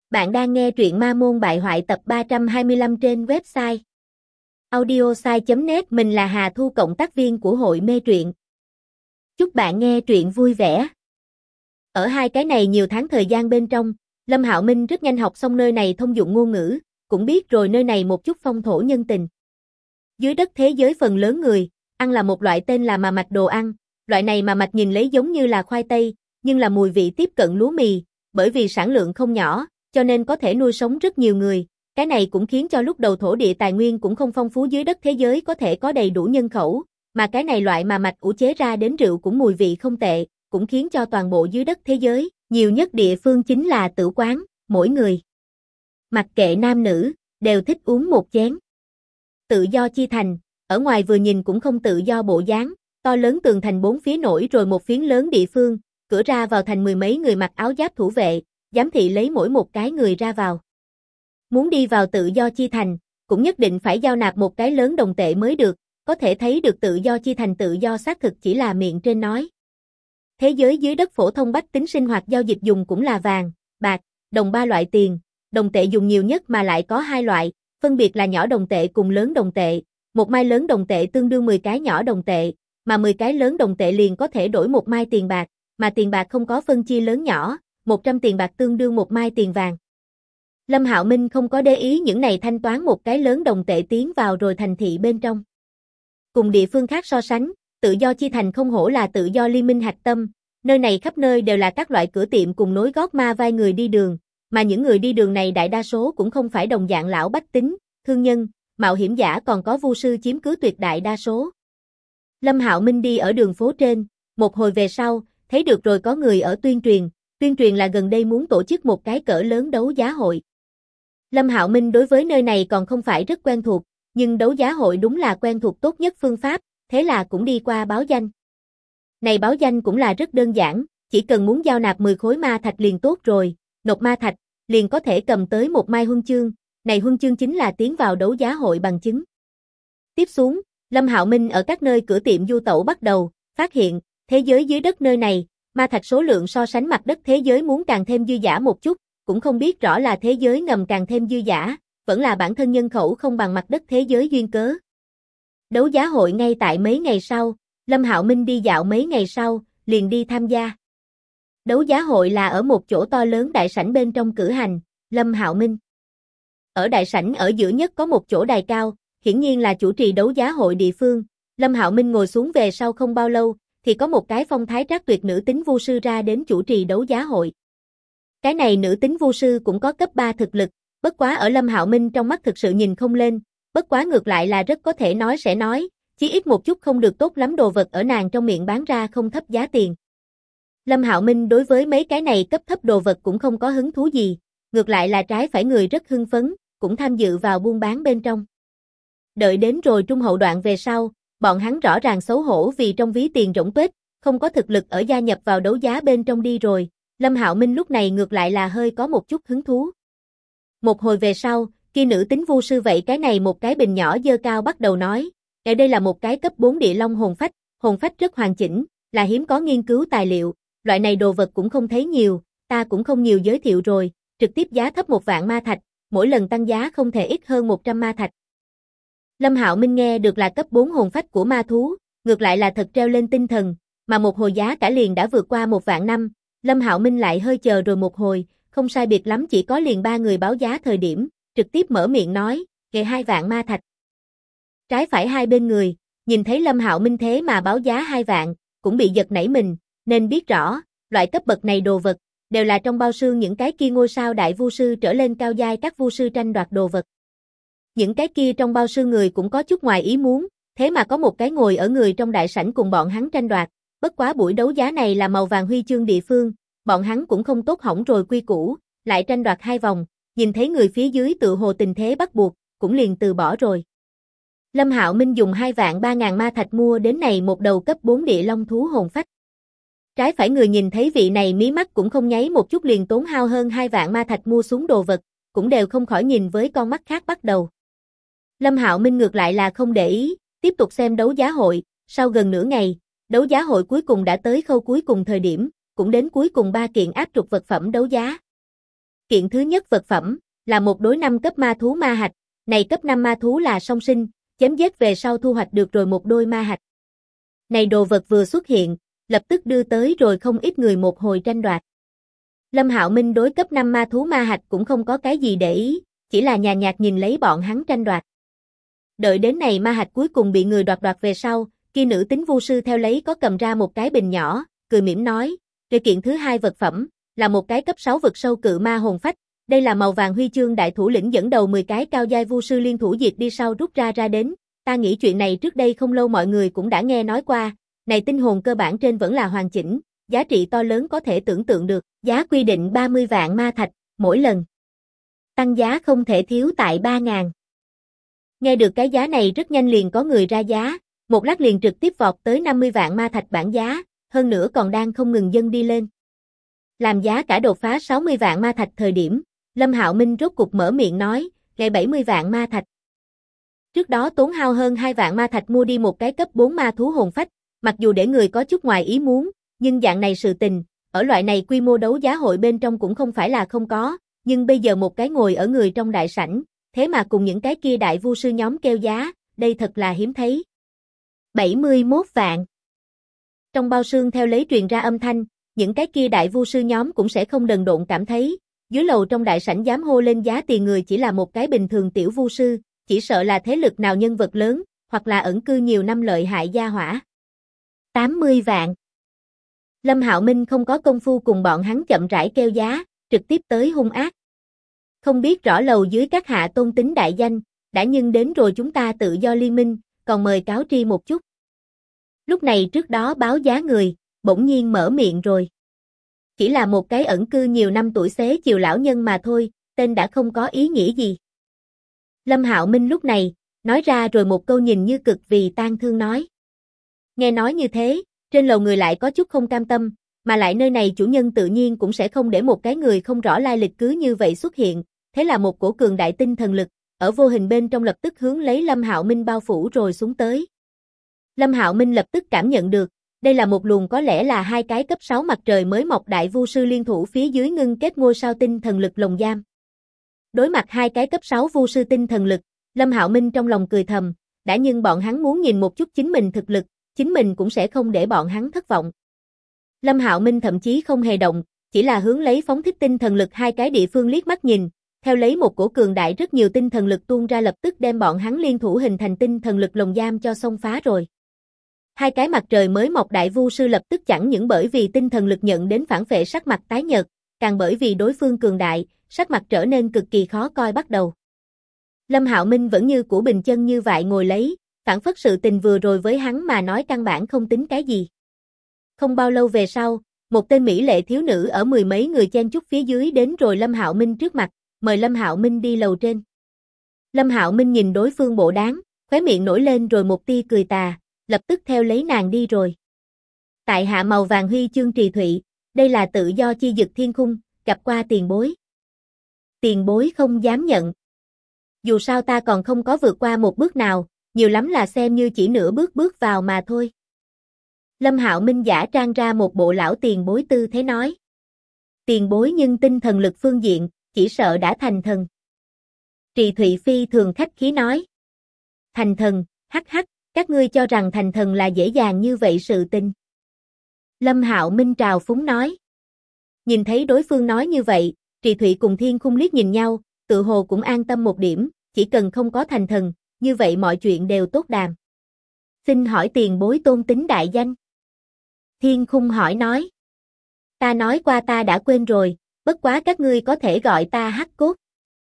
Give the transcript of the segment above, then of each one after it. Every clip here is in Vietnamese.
Bạn đang nghe truyện Ma Môn Bại Hoại tập 325 trên website audiosai.net. Mình là Hà Thu, cộng tác viên của hội mê truyện. Chúc bạn nghe truyện vui vẻ. Ở hai cái này nhiều tháng thời gian bên trong, Lâm Hạo Minh rất nhanh học xong nơi này thông dụng ngôn ngữ, cũng biết rồi nơi này một chút phong thổ nhân tình. Dưới đất thế giới phần lớn người, ăn là một loại tên là mà mạch đồ ăn, loại này mà mạch nhìn lấy giống như là khoai tây, nhưng là mùi vị tiếp cận lúa mì, bởi vì sản lượng không nhỏ, cho nên có thể nuôi sống rất nhiều người. Cái này cũng khiến cho lúc đầu thổ địa tài nguyên cũng không phong phú, dưới đất thế giới có thể có đầy đủ nhân khẩu, mà cái này loại mà mạch ủ chế ra đến rượu cũng mùi vị không tệ, cũng khiến cho toàn bộ dưới đất thế giới, nhiều nhất địa phương chính là tử quán, mỗi người, mặc kệ nam nữ, đều thích uống một chén. Tự do chi thành, ở ngoài vừa nhìn cũng không tự do bộ dáng, to lớn tường thành bốn phía nổi rồi một phiến lớn địa phương, cửa ra vào thành mười mấy người mặc áo giáp thủ vệ, giám thị lấy mỗi một cái người ra vào. Muốn đi vào tự do chi thành, cũng nhất định phải giao nạp một cái lớn đồng tệ mới được, có thể thấy được tự do chi thành tự do xác thực chỉ là miệng trên nói. Thế giới dưới đất phổ thông bách tính sinh hoạt giao dịch dùng cũng là vàng, bạc, đồng ba loại tiền, đồng tệ dùng nhiều nhất mà lại có hai loại, phân biệt là nhỏ đồng tệ cùng lớn đồng tệ. Một mai lớn đồng tệ tương đương 10 cái nhỏ đồng tệ, mà 10 cái lớn đồng tệ liền có thể đổi một mai tiền bạc, mà tiền bạc không có phân chia lớn nhỏ, 100 tiền bạc tương đương một mai tiền vàng. Lâm Hạo Minh không có để ý những này, thanh toán một cái lớn đồng tệ tiến vào rồi thành thị bên trong. Cùng địa phương khác so sánh, tự do chi thành không hổ là tự do liên minh hạch tâm, nơi này khắp nơi đều là các loại cửa tiệm cùng nối gót ma vai người đi đường, mà những người đi đường này đại đa số cũng không phải đồng dạng lão bách tính, thương nhân, mạo hiểm giả, còn có vu sư chiếm cứ tuyệt đại đa số. Lâm Hạo Minh đi ở đường phố trên, một hồi về sau, thấy được rồi có người ở tuyên truyền là gần đây muốn tổ chức một cái cỡ lớn đấu giá hội. Lâm Hạo Minh đối với nơi này còn không phải rất quen thuộc, nhưng đấu giá hội đúng là quen thuộc tốt nhất phương pháp, thế là cũng đi qua báo danh. Này báo danh cũng là rất đơn giản, chỉ cần muốn giao nạp 10 khối ma thạch liền tốt rồi, nộp ma thạch, liền có thể cầm tới một mai huân chương, này huân chương chính là tiến vào đấu giá hội bằng chứng. Tiếp xuống, Lâm Hạo Minh ở các nơi cửa tiệm du tẩu bắt đầu, phát hiện, thế giới dưới đất nơi này, ma thạch số lượng so sánh mặt đất thế giới muốn càng thêm dư dả một chút, cũng không biết rõ là thế giới ngầm càng thêm dư dả, vẫn là bản thân nhân khẩu không bằng mặt đất thế giới duyên cớ. Đấu giá hội ngay tại mấy ngày sau, Lâm Hạo Minh đi dạo mấy ngày sau, liền đi tham gia. Đấu giá hội là ở một chỗ to lớn đại sảnh bên trong cử hành, Lâm Hạo Minh. Ở đại sảnh ở giữa nhất có một chỗ đài cao, hiển nhiên là chủ trì đấu giá hội địa phương. Lâm Hạo Minh ngồi xuống về sau không bao lâu, thì có một cái phong thái trác tuyệt nữ tính vu sư ra đến chủ trì đấu giá hội. Cái này nữ tính vu sư cũng có cấp 3 thực lực, bất quá ở Lâm Hạo Minh trong mắt thực sự nhìn không lên, bất quá ngược lại là rất có thể nói sẽ nói, chí ít một chút không được tốt lắm đồ vật ở nàng trong miệng bán ra không thấp giá tiền. Lâm Hạo Minh đối với mấy cái này cấp thấp đồ vật cũng không có hứng thú gì, ngược lại là trái phải người rất hưng phấn, cũng tham dự vào buôn bán bên trong. Đợi đến rồi trung hậu đoạn về sau, bọn hắn rõ ràng xấu hổ vì trong ví tiền rỗng tuếch, không có thực lực ở gia nhập vào đấu giá bên trong đi rồi. Lâm Hạo Minh lúc này ngược lại là hơi có một chút hứng thú. Một hồi về sau, kia nữ tính vu sư vậy cái này một cái bình nhỏ dơ cao bắt đầu nói, đây là một cái cấp 4 địa long hồn phách rất hoàn chỉnh, là hiếm có nghiên cứu tài liệu, loại này đồ vật cũng không thấy nhiều, ta cũng không nhiều giới thiệu rồi, trực tiếp giá thấp 1 vạn ma thạch, mỗi lần tăng giá không thể ít hơn 100 ma thạch. Lâm Hạo Minh nghe được là cấp 4 hồn phách của ma thú, ngược lại là thật treo lên tinh thần, mà một hồi giá cả liền đã vượt qua 1 vạn năm. Lâm Hạo Minh lại hơi chờ rồi một hồi, không sai biệt lắm chỉ có liền 3 người báo giá thời điểm, trực tiếp mở miệng nói, kệ 2 vạn ma thạch. Trái phải hai bên người, nhìn thấy Lâm Hạo Minh thế mà báo giá 2 vạn, cũng bị giật nảy mình, nên biết rõ, loại cấp bậc này đồ vật, đều là trong bao xương những cái kia ngôi sao đại vu sư trở lên cao giai các vu sư tranh đoạt đồ vật. Những cái kia trong bao xương người cũng có chút ngoài ý muốn, thế mà có một cái ngồi ở người trong đại sảnh cùng bọn hắn tranh đoạt, bất quá buổi đấu giá này là màu vàng huy chương địa phương, bọn hắn cũng không tốt hỏng rồi quy củ, lại tranh đoạt 2 vòng, nhìn thấy người phía dưới tự hồ tình thế bắt buộc, cũng liền từ bỏ rồi. Lâm Hạo Minh dùng 2 vạn 3.000 ma thạch mua đến này một đầu cấp 4 địa long thú hồn phách. Trái phải người nhìn thấy vị này mí mắt cũng không nháy một chút liền tốn hao hơn 2 vạn ma thạch mua xuống đồ vật, cũng đều không khỏi nhìn với con mắt khác bắt đầu. Lâm Hạo Minh ngược lại là không để ý, tiếp tục xem đấu giá hội, sau gần nửa ngày, đấu giá hội cuối cùng đã tới khâu cuối cùng thời điểm, cũng đến cuối cùng 3 kiện áp trục vật phẩm đấu giá. Kiện thứ nhất vật phẩm, là một đối 5 cấp ma thú ma hạch, này cấp 5 ma thú là song sinh, chém giết về sau thu hoạch được rồi một đôi ma hạch. Này đồ vật vừa xuất hiện, lập tức đưa tới rồi không ít người một hồi tranh đoạt. Lâm Hạo Minh đối cấp 5 ma thú ma hạch cũng không có cái gì để ý, chỉ là nhàn nhạt nhìn lấy bọn hắn tranh đoạt. Đợi đến này ma hạch cuối cùng bị người đoạt về sau, kia nữ tính vu sư theo lấy có cầm ra một cái bình nhỏ, cười mỉm nói, rồi kiện thứ hai vật phẩm, là một cái cấp 6 vực sâu cự ma hồn phách, đây là màu vàng huy chương đại thủ lĩnh dẫn đầu 10 cái cao giai vu sư liên thủ diệt đi sau rút ra đến, ta nghĩ chuyện này trước đây không lâu mọi người cũng đã nghe nói qua, này tinh hồn cơ bản trên vẫn là hoàn chỉnh, giá trị to lớn có thể tưởng tượng được, giá quy định 30 vạn ma thạch, mỗi lần. Tăng giá không thể thiếu tại 3.000. Nghe được cái giá này rất nhanh liền có người ra giá, một lát liền trực tiếp vọt tới 50 vạn ma thạch bản giá, hơn nữa còn đang không ngừng dâng đi lên. Làm giá cả đột phá 60 vạn ma thạch thời điểm, Lâm Hạo Minh rốt cục mở miệng nói, ngày 70 vạn ma thạch. Trước đó tốn hao hơn 2 vạn ma thạch mua đi một cái cấp 4 ma thú hồn phách, mặc dù để người có chút ngoài ý muốn, nhưng dạng này sự tình, ở loại này quy mô đấu giá hội bên trong cũng không phải là không có, nhưng bây giờ một cái ngồi ở người trong đại sảnh, thế mà cùng những cái kia đại vu sư nhóm kêu giá, đây thật là hiếm thấy. 71 vạn. Trong bao xương theo lấy truyền ra âm thanh, những cái kia đại vu sư nhóm cũng sẽ không đần độn cảm thấy, dưới lầu trong đại sảnh dám hô lên giá tiền người chỉ là một cái bình thường tiểu vu sư, chỉ sợ là thế lực nào nhân vật lớn, hoặc là ẩn cư nhiều năm lợi hại gia hỏa. 80 vạn. Lâm Hạo Minh không có công phu cùng bọn hắn chậm rãi kêu giá, trực tiếp tới hung ác. Không biết rõ lầu dưới các hạ tôn tính đại danh, đã nhưng đến rồi chúng ta tự do liên minh, còn mời cáo tri một chút. Lúc này trước đó báo giá người, bỗng nhiên mở miệng rồi. Chỉ là một cái ẩn cư nhiều năm tuổi xế chiều lão nhân mà thôi, tên đã không có ý nghĩa gì. Lâm Hạo Minh lúc này, nói ra rồi một câu nhìn như cực vì tang thương nói. Nghe nói như thế, trên lầu người lại có chút không cam tâm, mà lại nơi này chủ nhân tự nhiên cũng sẽ không để một cái người không rõ lai lịch cứ như vậy xuất hiện, thế là một cổ cường đại tinh thần lực, ở vô hình bên trong lập tức hướng lấy Lâm Hạo Minh bao phủ rồi xuống tới. Lâm Hạo Minh lập tức cảm nhận được, đây là một luồng có lẽ là hai cái cấp 6 mặt trời mới mọc đại vu sư liên thủ phía dưới ngưng kết ngôi sao tinh thần lực lồng giam. Đối mặt hai cái cấp 6 vu sư tinh thần lực, Lâm Hạo Minh trong lòng cười thầm, đã nhưng bọn hắn muốn nhìn một chút chính mình thực lực, chính mình cũng sẽ không để bọn hắn thất vọng. Lâm Hạo Minh thậm chí không hề động, chỉ là hướng lấy phóng thích tinh thần lực hai cái địa phương liếc mắt nhìn, theo lấy một cổ cường đại rất nhiều tinh thần lực tuôn ra lập tức đem bọn hắn liên thủ hình thành tinh thần lực lồng giam cho xông phá rồi. Hai cái mặt trời mới mọc đại vu sư lập tức chẳng những bởi vì tinh thần lực nhận đến phản phệ sắc mặt tái nhợt, càng bởi vì đối phương cường đại, sắc mặt trở nên cực kỳ khó coi bắt đầu. Lâm Hạo Minh vẫn như cũ bình chân như vậy ngồi lấy, phản phất sự tình vừa rồi với hắn mà nói căn bản không tính cái gì. Không bao lâu về sau, một tên mỹ lệ thiếu nữ ở mười mấy người chen chúc phía dưới đến rồi Lâm Hạo Minh trước mặt, mời Lâm Hạo Minh đi lầu trên. Lâm Hạo Minh nhìn đối phương bộ dáng, khóe miệng nổi lên rồi một tia cười tà, lập tức theo lấy nàng đi rồi. Tại hạ màu vàng huy chương Trì Thụy, đây là tự do chi dực thiên khung, gặp qua tiền bối. Tiền bối không dám nhận. Dù sao ta còn không có vượt qua một bước nào, nhiều lắm là xem như chỉ nửa bước bước vào mà thôi. Lâm Hạo Minh giả trang ra một bộ lão tiền bối tư thế nói. Tiền bối nhưng tinh thần lực phương diện, chỉ sợ đã thành thần. Trì Thụy Phi thường khách khí nói. Thành thần, hắc hắc, các ngươi cho rằng thành thần là dễ dàng như vậy sự tình. Lâm Hạo Minh trào phúng nói. Nhìn thấy đối phương nói như vậy, Trì Thụy cùng Thiên Khung liếc nhìn nhau, tự hồ cũng an tâm một điểm, chỉ cần không có thành thần, như vậy mọi chuyện đều tốt đàm. Xin hỏi tiền bối tôn tính đại danh. Thiên Khung hỏi nói. Ta nói qua ta đã quên rồi, bất quá các ngươi có thể gọi ta Hắc Cốt.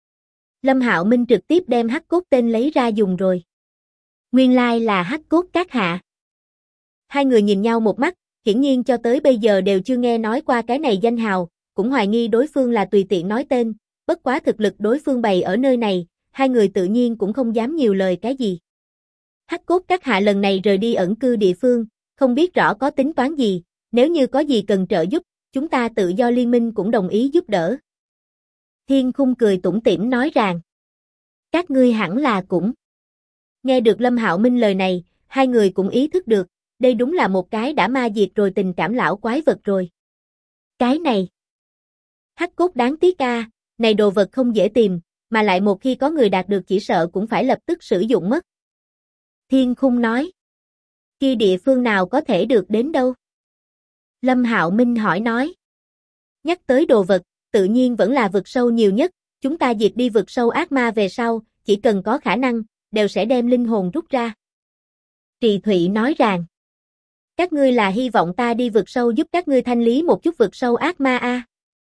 Lâm Hạo Minh trực tiếp đem Hắc Cốt tên lấy ra dùng rồi. Nguyên lai là Hắc Cốt các hạ. Hai người nhìn nhau một mắt, hiển nhiên cho tới bây giờ đều chưa nghe nói qua cái này danh hào, cũng hoài nghi đối phương là tùy tiện nói tên, bất quá thực lực đối phương bày ở nơi này, hai người tự nhiên cũng không dám nhiều lời cái gì. Hắc Cốt các hạ lần này rời đi ẩn cư địa phương, không biết rõ có tính toán gì, nếu như có gì cần trợ giúp, chúng ta tự do liên minh cũng đồng ý giúp đỡ. Thiên Khung cười tủm tỉm nói rằng, các ngươi hẳn là cũng. Nghe được Lâm Hạo Minh lời này, hai người cũng ý thức được, đây đúng là một cái đã ma diệt rồi tình cảm lão quái vật rồi. Cái này, Hắc Cốt đáng tiếc a, Này đồ vật không dễ tìm, mà lại một khi có người đạt được chỉ sợ cũng phải lập tức sử dụng mất. Thiên Khung nói. Kia địa phương nào có thể được đến đâu? Lâm Hạo Minh hỏi nói. Nhắc tới đồ vật, tự nhiên vẫn là vực sâu nhiều nhất, chúng ta diệt đi vực sâu ác ma về sau, chỉ cần có khả năng, đều sẽ đem linh hồn rút ra. Trì Thụy nói rằng. Các ngươi là hy vọng ta đi vực sâu giúp các ngươi thanh lý một chút vực sâu ác ma a?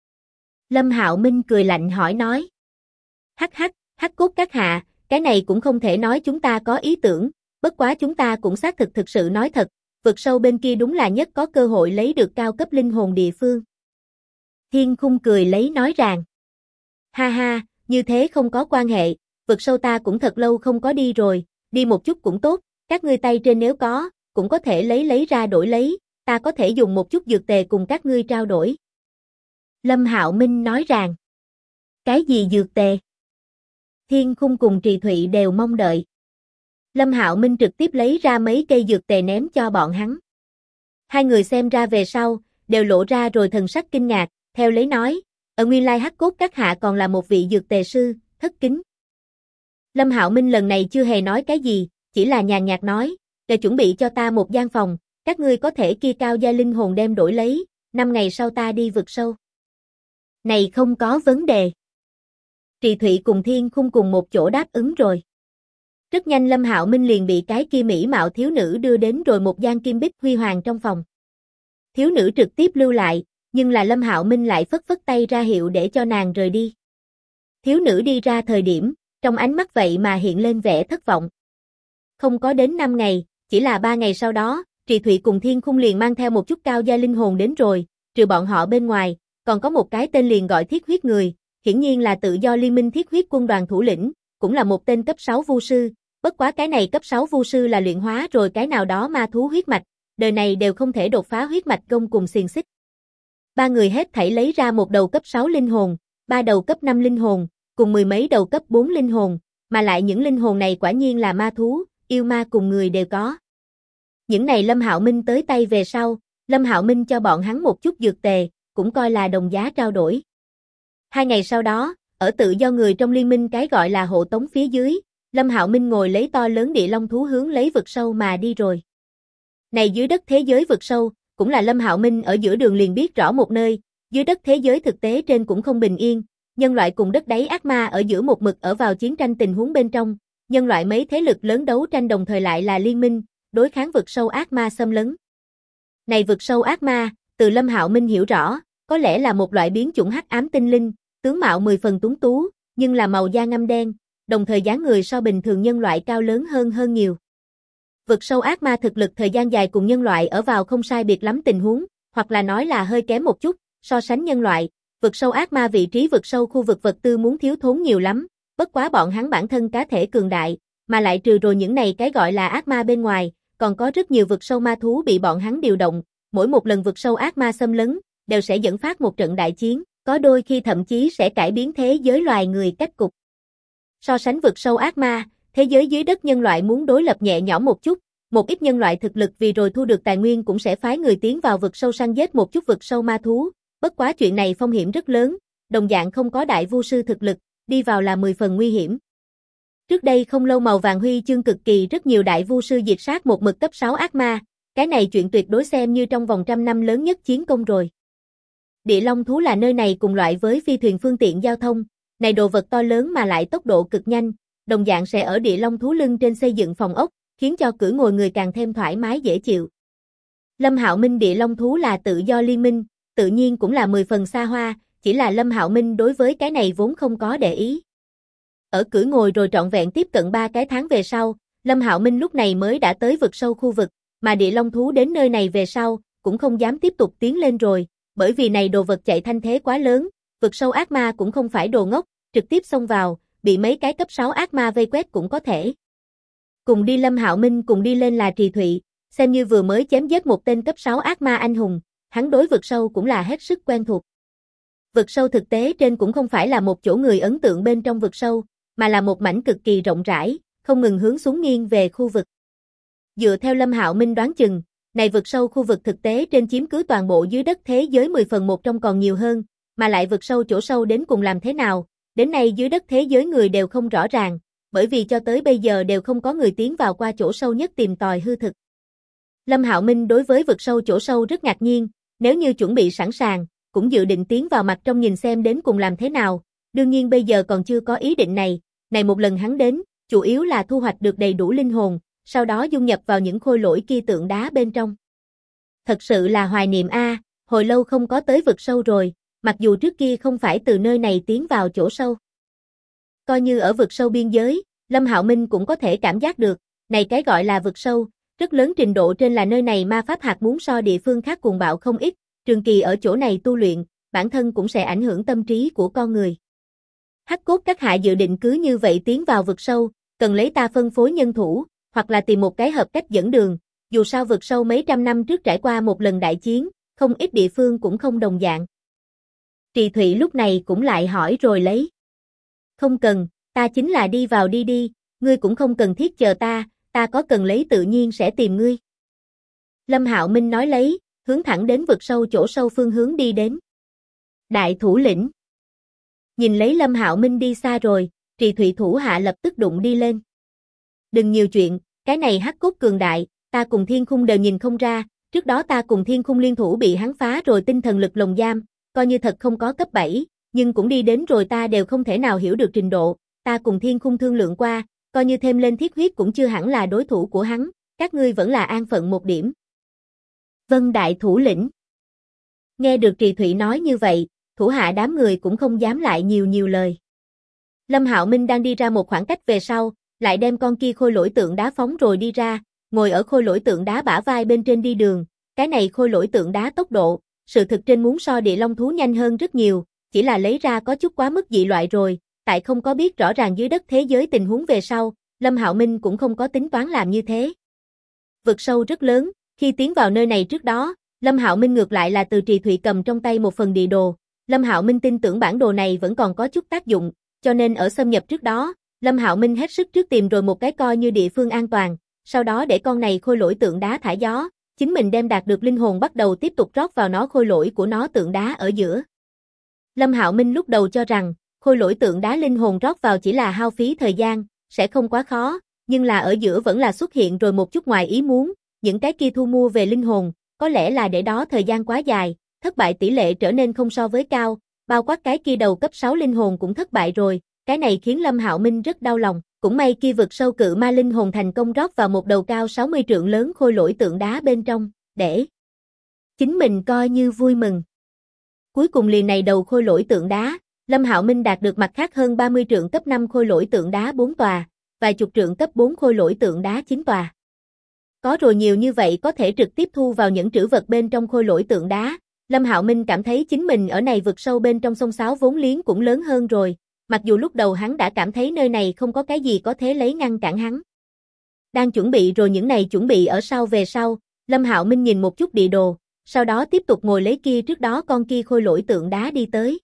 Lâm Hạo Minh cười lạnh hỏi nói. Hắc hắc, Hắc Cốt các hạ, cái này cũng không thể nói chúng ta có ý tưởng, bất quá chúng ta cũng xác thực sự nói thật, vực sâu bên kia đúng là nhất có cơ hội lấy được cao cấp linh hồn địa phương. Thiên Khung cười lấy nói rằng. Ha ha, như thế không có quan hệ, vực sâu ta cũng thật lâu không có đi rồi, đi một chút cũng tốt, các ngươi tay trên nếu có, cũng có thể lấy ra đổi lấy, ta có thể dùng một chút dược tề cùng các ngươi trao đổi. Lâm Hạo Minh nói rằng. Cái gì dược tề? Thiên Khung cùng Trì Thụy đều mong đợi. Lâm Hạo Minh trực tiếp lấy ra mấy cây dược tề ném cho bọn hắn. Hai người xem ra về sau, đều lộ ra rồi thần sắc kinh ngạc, theo lấy nói, ở nguyên lai Hắc Cốt các hạ còn là một vị dược tề sư, thất kính. Lâm Hạo Minh lần này chưa hề nói cái gì, chỉ là nhàn nhạt nói, để chuẩn bị cho ta một gian phòng, các ngươi có thể kia cao gia linh hồn đem đổi lấy, 5 ngày sau ta đi vực sâu. Này không có vấn đề. Trì Thụy cùng Thiên Khung cùng một chỗ đáp ứng rồi. Rất nhanh Lâm Hạo Minh liền bị cái kia mỹ mạo thiếu nữ đưa đến rồi một gian kim bích huy hoàng trong phòng. Thiếu nữ trực tiếp lưu lại, nhưng là Lâm Hạo Minh lại phất phất tay ra hiệu để cho nàng rời đi. Thiếu nữ đi ra thời điểm, trong ánh mắt vậy mà hiện lên vẻ thất vọng. Không có đến 5 ngày, chỉ là 3 ngày sau đó, Trì Thụy cùng Thiên Khung liền mang theo một chút cao gia linh hồn đến rồi, trừ bọn họ bên ngoài, còn có một cái tên liền gọi Thiết Huyết người, hiển nhiên là tự do liên minh Thiết Huyết quân đoàn thủ lĩnh, cũng là một tên cấp 6 vu sư, bất quá cái này cấp 6 vu sư là luyện hóa rồi cái nào đó ma thú huyết mạch, đời này đều không thể đột phá huyết mạch gông cùng xiềng xích. Ba người hết thảy lấy ra một đầu cấp 6 linh hồn, 3 đầu cấp 5 linh hồn, cùng 10 mấy đầu cấp 4 linh hồn, mà lại những linh hồn này quả nhiên là ma thú, yêu ma cùng người đều có. Những này Lâm Hạo Minh tới tay về sau, Lâm Hạo Minh cho bọn hắn một chút dược tề, cũng coi là đồng giá trao đổi. 2 ngày sau đó, ở tự do người trong liên minh cái gọi là hộ tống phía dưới, Lâm Hạo Minh ngồi lấy to lớn địa long thú hướng lấy vực sâu mà đi rồi. Này dưới đất thế giới vực sâu, cũng là Lâm Hạo Minh ở giữa đường liền biết rõ một nơi, dưới đất thế giới thực tế trên cũng không bình yên, nhân loại cùng đất đáy ác ma ở giữa một mực ở vào chiến tranh tình huống bên trong, nhân loại mấy thế lực lớn đấu tranh đồng thời lại là liên minh, đối kháng vực sâu ác ma xâm lấn. Này vực sâu ác ma, từ Lâm Hạo Minh hiểu rõ, có lẽ là một loại biến chủng hắc ám tinh linh, tướng mạo 10 phần tuấn tú, nhưng là màu da ngăm đen, đồng thời dáng người so bình thường nhân loại cao lớn hơn nhiều. Vực sâu ác ma thực lực thời gian dài cùng nhân loại ở vào không sai biệt lắm tình huống, hoặc là nói là hơi kém một chút, so sánh nhân loại, vực sâu ác ma vị trí vực sâu khu vực vật tư muốn thiếu thốn nhiều lắm, bất quá bọn hắn bản thân cá thể cường đại, mà lại trừ rồi những này cái gọi là ác ma bên ngoài, còn có rất nhiều vực sâu ma thú bị bọn hắn điều động, mỗi một lần vực sâu ác ma xâm lấn, đều sẽ dẫn phát một trận đại chiến, có đôi khi thậm chí sẽ cải biến thế giới loài người cách cục. So sánh vực sâu ác ma, thế giới dưới đất nhân loại muốn đối lập nhẹ nhõm một chút, một ít nhân loại thực lực vì rồi thu được tài nguyên cũng sẽ phái người tiến vào vực sâu săn giết một chút vực sâu ma thú, bất quá chuyện này phong hiểm rất lớn, đồng dạng không có đại vu sư thực lực, đi vào là 10 phần nguy hiểm. Trước đây không lâu màu vàng huy chương cực kỳ rất nhiều đại vu sư diệt sát một mực cấp 6 ác ma, cái này chuyện tuyệt đối xem như trong vòng trăm năm lớn nhất chiến công rồi. Địa long thú là nơi này cùng loại với phi thuyền phương tiện giao thông, này đồ vật to lớn mà lại tốc độ cực nhanh, đồng dạng sẽ ở địa long thú lưng trên xây dựng phòng ốc, khiến cho cưỡi ngồi người càng thêm thoải mái dễ chịu. Lâm Hạo Minh địa long thú là tự do liên minh, tự nhiên cũng là 10 phần xa hoa, chỉ là Lâm Hạo Minh đối với cái này vốn không có để ý. Ở cưỡi ngồi rồi trọn vẹn tiếp cận 3 cái tháng về sau, Lâm Hạo Minh lúc này mới đã tới vực sâu khu vực, mà địa long thú đến nơi này về sau, cũng không dám tiếp tục tiến lên rồi, bởi vì này đồ vật chạy thanh thế quá lớn, vực sâu ác ma cũng không phải đồ ngốc, trực tiếp xông vào, bị mấy cái cấp 6 ác ma vây quét cũng có thể. Cùng đi Lâm Hạo Minh cùng đi lên là Trì Thụy, xem như vừa mới chém giết một tên cấp 6 ác ma anh hùng, hắn đối vực sâu cũng là hết sức quen thuộc. Vực sâu thực tế trên cũng không phải là một chỗ người ấn tượng bên trong vực sâu, mà là một mảnh cực kỳ rộng rãi, không ngừng hướng xuống nghiêng về khu vực. Dựa theo Lâm Hạo Minh đoán chừng, này vực sâu khu vực thực tế trên chiếm cứ toàn bộ dưới đất thế giới 10 phần 1 trong còn nhiều hơn, mà lại vực sâu chỗ sâu đến cùng làm thế nào, đến nay dưới đất thế giới người đều không rõ ràng, bởi vì cho tới bây giờ đều không có người tiến vào qua chỗ sâu nhất tìm tòi hư thực. Lâm Hạo Minh đối với vực sâu chỗ sâu rất ngạc nhiên, nếu như chuẩn bị sẵn sàng, cũng dự định tiến vào mặt trong nhìn xem đến cùng làm thế nào, đương nhiên bây giờ còn chưa có ý định này, một lần hắn đến, chủ yếu là thu hoạch được đầy đủ linh hồn, sau đó dung nhập vào những khôi lỗi kia tượng đá bên trong. Thật sự là hoài niệm a, hồi lâu không có tới vực sâu rồi, mặc dù trước kia không phải từ nơi này tiến vào chỗ sâu. Coi như ở vực sâu biên giới, Lâm Hạo Minh cũng có thể cảm giác được, này cái gọi là vực sâu, rất lớn trình độ trên là nơi này ma pháp hạt muốn so địa phương khác cuồng bạo không ít, trường kỳ ở chỗ này tu luyện, bản thân cũng sẽ ảnh hưởng tâm trí của con người. Hắc cốt các hạ dự định cứ như vậy tiến vào vực sâu, cần lấy ta phân phối nhân thủ, hoặc là tìm một cái hợp cách dẫn đường, dù sao vực sâu mấy trăm năm trước trải qua một lần đại chiến, không ít địa phương cũng không đồng dạng. Trì Thụy lúc này cũng lại hỏi rồi lấy. Không cần, ta chính là đi vào đi, ngươi cũng không cần thiết chờ ta có cần lấy tự nhiên sẽ tìm ngươi. Lâm Hạo Minh nói lấy, hướng thẳng đến vực sâu chỗ sâu phương hướng đi đến. Đại thủ lĩnh. Nhìn lấy Lâm Hạo Minh đi xa rồi, Trì Thụy thủ hạ lập tức đụng đi lên. Đừng nhiều chuyện, cái này hắc cốt cường đại, ta cùng Thiên Khung đều nhìn không ra, trước đó ta cùng Thiên Khung liên thủ bị hắn phá rồi tinh thần lực lồng giam, coi như thật không có cấp 7, nhưng cũng đi đến rồi ta đều không thể nào hiểu được trình độ, ta cùng Thiên Khung thương lượng qua, coi như thêm lên thiết huyết cũng chưa hẳn là đối thủ của hắn, các ngươi vẫn là an phận một điểm. Vân đại thủ lĩnh. Nghe được Trì Thụy nói như vậy, thủ hạ đám người cũng không dám lại nhiều lời. Lâm Hạo Minh đang đi ra một khoảng cách về sau, lại đem con kia khôi lỗi tượng đá phóng rồi đi ra, ngồi ở khôi lỗi tượng đá bả vai bên trên đi đường, cái này khôi lỗi tượng đá tốc độ, sự thực trên muốn so địa long thú nhanh hơn rất nhiều, chỉ là lấy ra có chút quá mức dị loại rồi, tại không có biết rõ ràng dưới đất thế giới tình huống về sau, Lâm Hạo Minh cũng không có tính toán làm như thế. Vực sâu rất lớn, khi tiến vào nơi này trước đó, Lâm Hạo Minh ngược lại là từ Trì Thụy cầm trong tay một phần địa đồ, Lâm Hạo Minh tin tưởng bản đồ này vẫn còn có chút tác dụng, cho nên ở xâm nhập trước đó, Lâm Hạo Minh hết sức trước tìm rồi một cái coi như địa phương an toàn, sau đó để con này khôi lỗi tượng đá thả gió, chính mình đem đạt được linh hồn bắt đầu tiếp tục rót vào nó khôi lỗi của nó tượng đá ở giữa. Lâm Hạo Minh lúc đầu cho rằng, khôi lỗi tượng đá linh hồn rót vào chỉ là hao phí thời gian, sẽ không quá khó, nhưng là ở giữa vẫn là xuất hiện rồi một chút ngoài ý muốn, những cái kia thu mua về linh hồn, có lẽ là để đó thời gian quá dài, thất bại tỷ lệ trở nên không so với cao, bao quát cái kia đầu cấp 6 linh hồn cũng thất bại rồi, cái này khiến Lâm Hạo Minh rất đau lòng, cũng may kia vực sâu cự ma linh hồn thành công rót vào một đầu cao 60 trượng lớn khôi lỗi tượng đá bên trong, để chính mình coi như vui mừng. Cuối cùng liền này đầu khôi lỗi tượng đá, Lâm Hạo Minh đạt được mặt khác hơn 30 trượng cấp 5 khôi lỗi tượng đá 4 tòa, vài chục trượng cấp 4 khôi lỗi tượng đá 9 tòa. Có rồi nhiều như vậy có thể trực tiếp thu vào những trữ vật bên trong khôi lỗi tượng đá, Lâm Hạo Minh cảm thấy chính mình ở này vực sâu bên trong sông sáo vốn liếng cũng lớn hơn rồi, mặc dù lúc đầu hắn đã cảm thấy nơi này không có cái gì có thể lấy ngăn cản hắn. Đang chuẩn bị rồi những này chuẩn bị ở sau về sau, Lâm Hạo Minh nhìn một chút địa đồ, sau đó tiếp tục ngồi lấy kia trước đó con kia khôi lỗi tượng đá đi tới.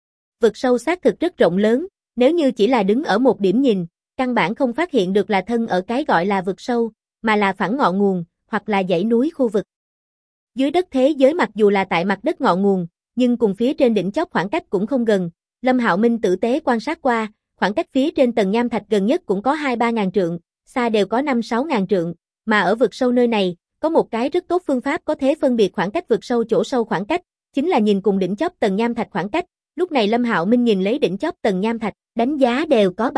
Vực sâu xác thực rất rộng lớn, nếu như chỉ là đứng ở một điểm nhìn, căn bản không phát hiện được là thân ở cái gọi là vực sâu, mà là phẳng ngọn nguồn, hoặc là dãy núi khu vực. Dưới đất thế giới mặc dù là tại mặt đất ngọn nguồn, nhưng cùng phía trên đỉnh chóp khoảng cách cũng không gần. Lâm Hạo Minh tử tế quan sát qua, khoảng cách phía trên tầng nham thạch gần nhất cũng có 2-3 ngàn trượng, xa đều có 5-6 ngàn trượng, mà ở vực sâu nơi này, có một cái rất tốt phương pháp có thể phân biệt khoảng cách vực sâu chỗ sâu khoảng cách, chính là nhìn cùng đỉnh chóp tầng nham thạch khoảng cách. Lúc này Lâm Hạo Minh nhìn lấy đỉnh chóp tầng nham thạch, đánh giá đều có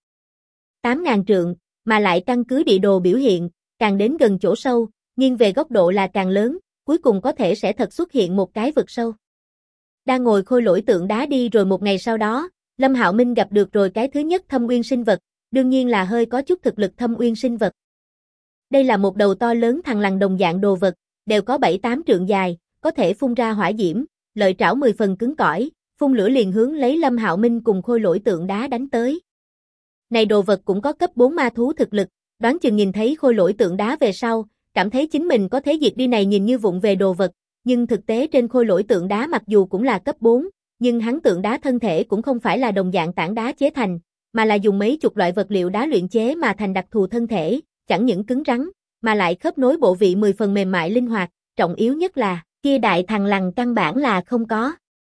7-8 ngàn trượng, mà lại căn cứ địa đồ biểu hiện, càng đến gần chỗ sâu, nghiêng về góc độ là càng lớn, cuối cùng có thể sẽ thật xuất hiện một cái vực sâu. Đang ngồi khôi lỗi tượng đá đi rồi một ngày sau đó, Lâm Hạo Minh gặp được rồi cái thứ nhất thâm uyên sinh vật, đương nhiên là hơi có chút thực lực thâm uyên sinh vật. Đây là một đầu to lớn thằn lằn đồng dạng đồ vật, đều có 7-8 trượng dài, có thể phun ra hỏa diễm, lợi trảo 10 phần cứng cỏi, phun lửa liền hướng lấy Lâm Hạo Minh cùng khôi lỗi tượng đá đánh tới. Này đồ vật cũng có cấp 4 ma thú thực lực, đoán chừng nhìn thấy khôi lỗi tượng đá về sau, cảm thấy chính mình có thể diệt đi này nhìn như vụng về đồ vật, nhưng thực tế trên khôi lỗi tượng đá mặc dù cũng là cấp 4, nhưng hắn tượng đá thân thể cũng không phải là đồng dạng tảng đá chế thành, mà là dùng mấy chục loại vật liệu đá luyện chế mà thành đặc thù thân thể, chẳng những cứng rắn, mà lại khớp nối bộ vị 10 phần mềm mại linh hoạt, trọng yếu nhất là, kia đại thằn lằn căn bản là không có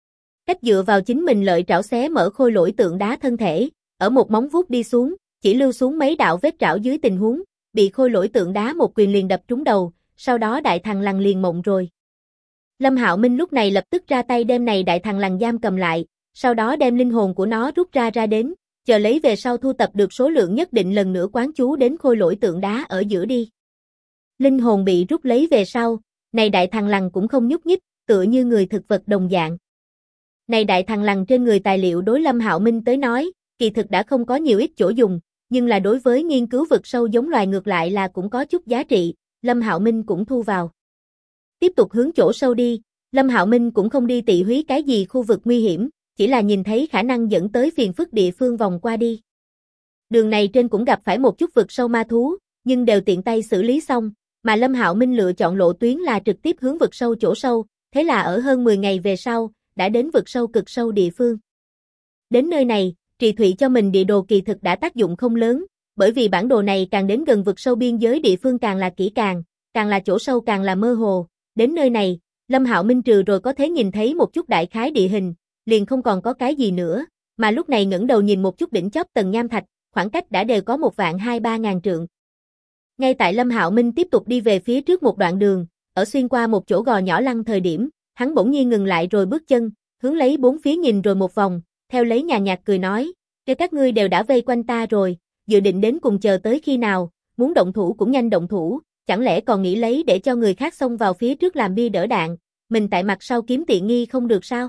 Cách dựa vào chính mình lợi trảo xé mở khôi lỗi tượng đá thân thể, ở một móng vuốt đi xuống, chỉ lưu xuống mấy đạo vết trảo dưới tình huống, bị khôi lỗi tượng đá một quyền liền đập trúng đầu, sau đó đại thằng lằn liền mộng rồi. Lâm Hạo Minh lúc này lập tức ra tay đem này đại thằng lằn giam cầm lại, sau đó đem linh hồn của nó rút ra đến, chờ lấy về sau thu tập được số lượng nhất định lần nữa quán chú đến khôi lỗi tượng đá ở giữa đi. Linh hồn bị rút lấy về sau, này đại thằng lằn cũng không nhúc nhích, tựa như người thực vật đồng dạng. Này đại thằng lằn trên người tài liệu đối Lâm Hạo Minh tới nói, kỳ thực đã không có nhiều ít chỗ dùng, nhưng là đối với nghiên cứu vực sâu giống loài ngược lại là cũng có chút giá trị, Lâm Hạo Minh cũng thu vào. Tiếp tục hướng chỗ sâu đi, Lâm Hạo Minh cũng không đi tị húy cái gì khu vực nguy hiểm, chỉ là nhìn thấy khả năng dẫn tới phiền phức địa phương vòng qua đi. Đường này trên cũng gặp phải một chút vực sâu ma thú, nhưng đều tiện tay xử lý xong, mà Lâm Hạo Minh lựa chọn lộ tuyến là trực tiếp hướng vực sâu chỗ sâu, thế là ở hơn 10 ngày về sau, đã đến vực sâu cực sâu địa phương. Đến nơi này, Trì Thụy cho mình địa đồ kỳ thực đã tác dụng không lớn, bởi vì bản đồ này càng đến gần vực sâu biên giới địa phương càng là kỹ càng là chỗ sâu càng là mơ hồ. Đến nơi này, Lâm Hạo Minh trừ rồi có thể nhìn thấy một chút đại khái địa hình, liền không còn có cái gì nữa, mà lúc này ngẩng đầu nhìn một chút đỉnh chóp tầng nham thạch, khoảng cách đã đều có 1.203 ngàn trượng. Ngay tại Lâm Hạo Minh tiếp tục đi về phía trước một đoạn đường, ở xuyên qua một chỗ gò nhỏ lăng thời điểm, hắn bỗng nhiên ngừng lại rồi bước chân, hướng lấy bốn phía nhìn rồi một vòng, theo lấy nhàn nhạt cười nói, "Kêu các ngươi đều đã vây quanh ta rồi, dự định đến cùng chờ tới khi nào, muốn động thủ cũng nhanh động thủ, chẳng lẽ còn nghĩ lấy để cho người khác xông vào phía trước làm bia đỡ đạn, mình tại mặt sau kiếm tiện nghi không được sao?"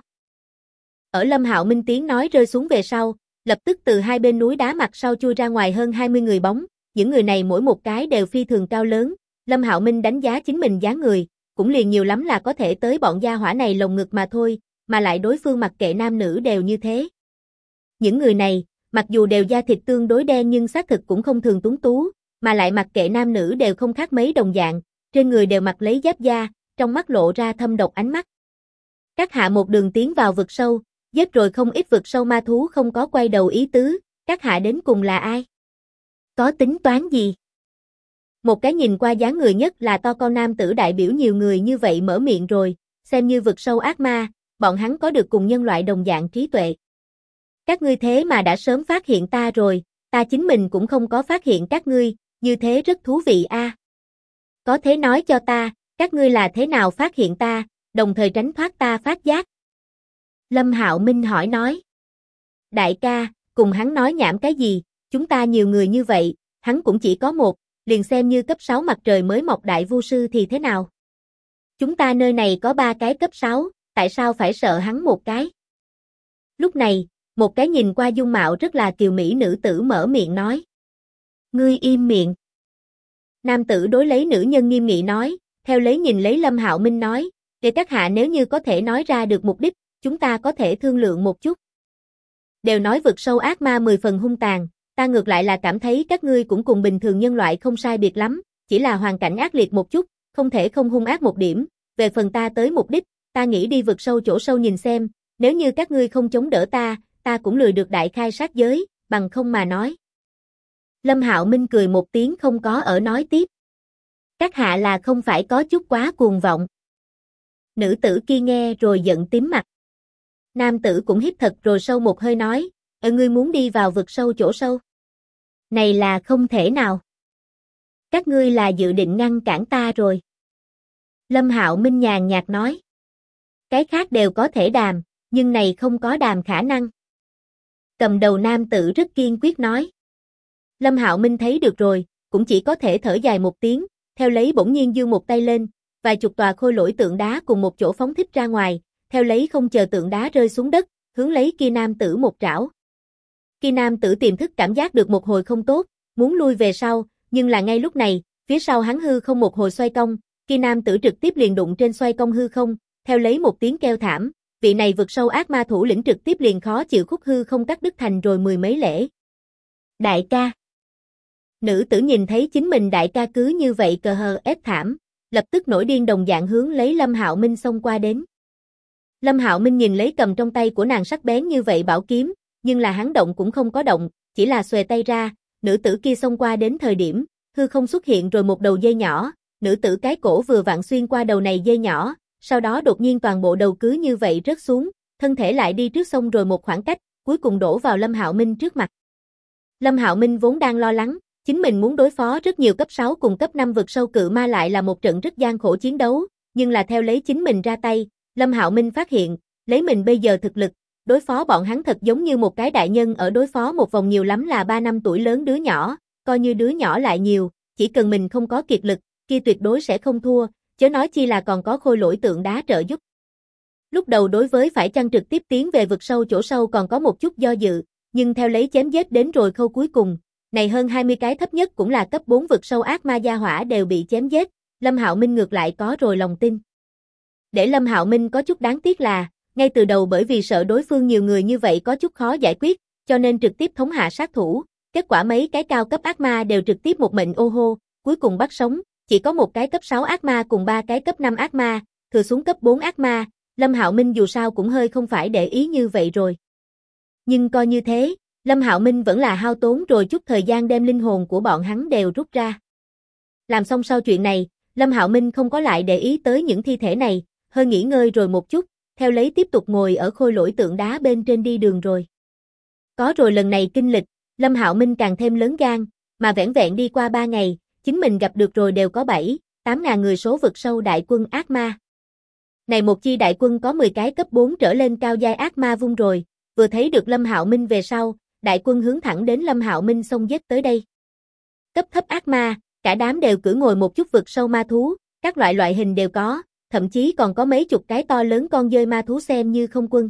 Ở Lâm Hạo Minh tiếng nói rơi xuống về sau, lập tức từ hai bên núi đá mặt sau chui ra ngoài hơn 20 người bóng, những người này mỗi một cái đều phi thường cao lớn, Lâm Hạo Minh đánh giá chính mình dáng người, cũng liền nhiều lắm là có thể tới bọn gia hỏa này lồng ngực mà thôi, mà lại đối phương mặc kệ nam nữ đều như thế. Những người này, mặc dù đều da thịt tương đối đen nhưng xác thực cũng không thường tuấn tú, mà lại mặc kệ nam nữ đều không khác mấy đồng dạng, trên người đều mặc lấy giáp da, trong mắt lộ ra thâm độc ánh mắt. Các hạ một đường tiến vào vực sâu, giết rồi không ít vực sâu ma thú không có quay đầu ý tứ, các hạ đến cùng là ai? Có tính toán gì? Một cái nhìn qua dáng người nhất là to con nam tử đại biểu nhiều người như vậy mở miệng rồi, xem như vực sâu ác ma, bọn hắn có được cùng nhân loại đồng dạng trí tuệ. Các ngươi thế mà đã sớm phát hiện ta rồi, ta chính mình cũng không có phát hiện các ngươi, như thế rất thú vị a. Có thể nói cho ta, các ngươi là thế nào phát hiện ta, đồng thời tránh thoát ta phát giác? Lâm Hạo Minh hỏi nói. Đại ca, cùng hắn nói nhảm cái gì, chúng ta nhiều người như vậy, hắn cũng chỉ có một, liền xem như cấp 6 mặt trời mới mọc đại vu sư thì thế nào? Chúng ta nơi này có 3 cái cấp 6, tại sao phải sợ hắn một cái? Lúc này, một cái nhìn qua dung mạo rất là kiều mỹ nữ tử mở miệng nói. Ngươi im miệng. Nam tử đối lấy nữ nhân nghiêm nghị nói, theo lấy nhìn lấy Lâm Hạo Minh nói, để các hạ nếu như có thể nói ra được mục đích, chúng ta có thể thương lượng một chút. Đều nói vực sâu ác ma 10 phần hung tàn, ta ngược lại là cảm thấy các ngươi cũng cùng bình thường nhân loại không sai biệt lắm, chỉ là hoàn cảnh ác liệt một chút, không thể không hung ác một điểm, về phần ta tới mục đích, ta nghĩ đi vực sâu chỗ sâu nhìn xem, nếu như các ngươi không chống đỡ ta cũng lười được đại khai sát giới, bằng không mà nói. Lâm Hạo Minh cười một tiếng không có ở nói tiếp. Các hạ là không phải có chút quá cuồng vọng. Nữ tử kia nghe rồi giận tím mặt. Nam tử cũng hít thật rồi sâu một hơi nói, ngươi muốn đi vào vực sâu chỗ sâu. Này là không thể nào. Các ngươi là dự định ngăn cản ta rồi. Lâm Hạo Minh nhàn nhạt nói. Cái khác đều có thể đàm, nhưng này không có đàm khả năng. Cầm đầu nam tử rất kiên quyết nói. Lâm Hạo Minh thấy được rồi, cũng chỉ có thể thở dài một tiếng, theo lấy bỗng nhiên giương một tay lên, vài chục tòa khôi lỗi tượng đá cùng một chỗ phóng thích ra ngoài, theo lấy không chờ tượng đá rơi xuống đất, hướng lấy kia nam tử một trảo. Kia nam tử tiềm thức cảm giác được một hồi không tốt, muốn lui về sau, nhưng là ngay lúc này, phía sau hắn hư không một hồi xoay cong, kia nam tử trực tiếp liền đụng trên xoay cong hư không, theo lấy một tiếng kêu thảm, vị này vực sâu ác ma thủ lĩnh trực tiếp liền khó chịu khúc hư không cắt đứt thành rồi mười mấy lễ. Đại ca. Nữ tử nhìn thấy chính mình đại ca cứ như vậy cờ hờ ép thảm, lập tức nổi điên đồng dạng hướng lấy Lâm Hạo Minh xông qua đến. Lâm Hạo Minh nhìn lấy cầm trong tay của nàng sắc bén như vậy bảo kiếm, nhưng là hắn động cũng không có động, chỉ là xuề tay ra, nữ tử kia xông qua đến thời điểm, hư không xuất hiện rồi một đầu dây nhỏ, nữ tử cái cổ vừa vặn xuyên qua đầu này dây nhỏ, sau đó đột nhiên toàn bộ đầu cứ như vậy rớt xuống, thân thể lại đi trước sông rồi một khoảng cách, cuối cùng đổ vào Lâm Hạo Minh trước mặt. Lâm Hạo Minh vốn đang lo lắng, chính mình muốn đối phó rất nhiều cấp 6 cùng cấp 5 vực sâu cự ma lại là một trận rất gian khổ chiến đấu, nhưng là theo lấy chính mình ra tay, Lâm Hạo Minh phát hiện, lấy mình bây giờ thực lực, đối phó bọn hắn thật giống như một cái đại nhân ở đối phó một vòng nhiều lắm là 3 năm tuổi lớn đứa nhỏ, coi như đứa nhỏ lại nhiều, chỉ cần mình không có kiệt lực, kia tuyệt đối sẽ không thua, chớ nói chi là còn có khôi lỗi tượng đá trợ giúp. Lúc đầu đối với phải chăng trực tiếp tiến về vực sâu chỗ sâu còn có một chút do dự, nhưng theo lấy chém giết đến rồi khâu cuối cùng, này hơn 20 cái thấp nhất cũng là cấp 4 vực sâu ác ma gia hỏa đều bị chém giết, Lâm Hạo Minh ngược lại có rồi lòng tin. Để Lâm Hạo Minh có chút đáng tiếc là, ngay từ đầu bởi vì sợ đối phương nhiều người như vậy có chút khó giải quyết, cho nên trực tiếp thống hạ sát thủ, kết quả mấy cái cao cấp ác ma đều trực tiếp một mệnh ô hô, cuối cùng bắt sống, chỉ có một cái cấp 6 ác ma cùng 3 cái cấp 5 ác ma, thừa xuống cấp 4 ác ma, Lâm Hạo Minh dù sao cũng hơi không phải để ý như vậy rồi. Nhưng coi như thế, Lâm Hạo Minh vẫn là hao tốn rồi chút thời gian đem linh hồn của bọn hắn đều rút ra. Làm xong sau chuyện này, Lâm Hạo Minh không có lại để ý tới những thi thể này, hơi nghỉ ngơi rồi một chút, theo lấy tiếp tục ngồi ở khôi lỗi tượng đá bên trên đi đường rồi. Có rồi lần này kinh lịch, Lâm Hạo Minh càng thêm lớn gan, mà vẻn vẹn đi qua 3 ngày, chính mình gặp được rồi đều có 7-8 ngàn người số vực sâu đại quân ác ma. Này một chi đại quân có 10 cái cấp 4 trở lên cao giai ác ma vung rồi, vừa thấy được Lâm Hạo Minh về sau, đại quân hướng thẳng đến Lâm Hạo Minh xông giết tới đây. Cấp thấp ác ma, cả đám đều cưỡi ngồi một chút vực sâu ma thú, các loại hình đều có, thậm chí còn có mấy chục cái to lớn con dơi ma thú xem như không quân.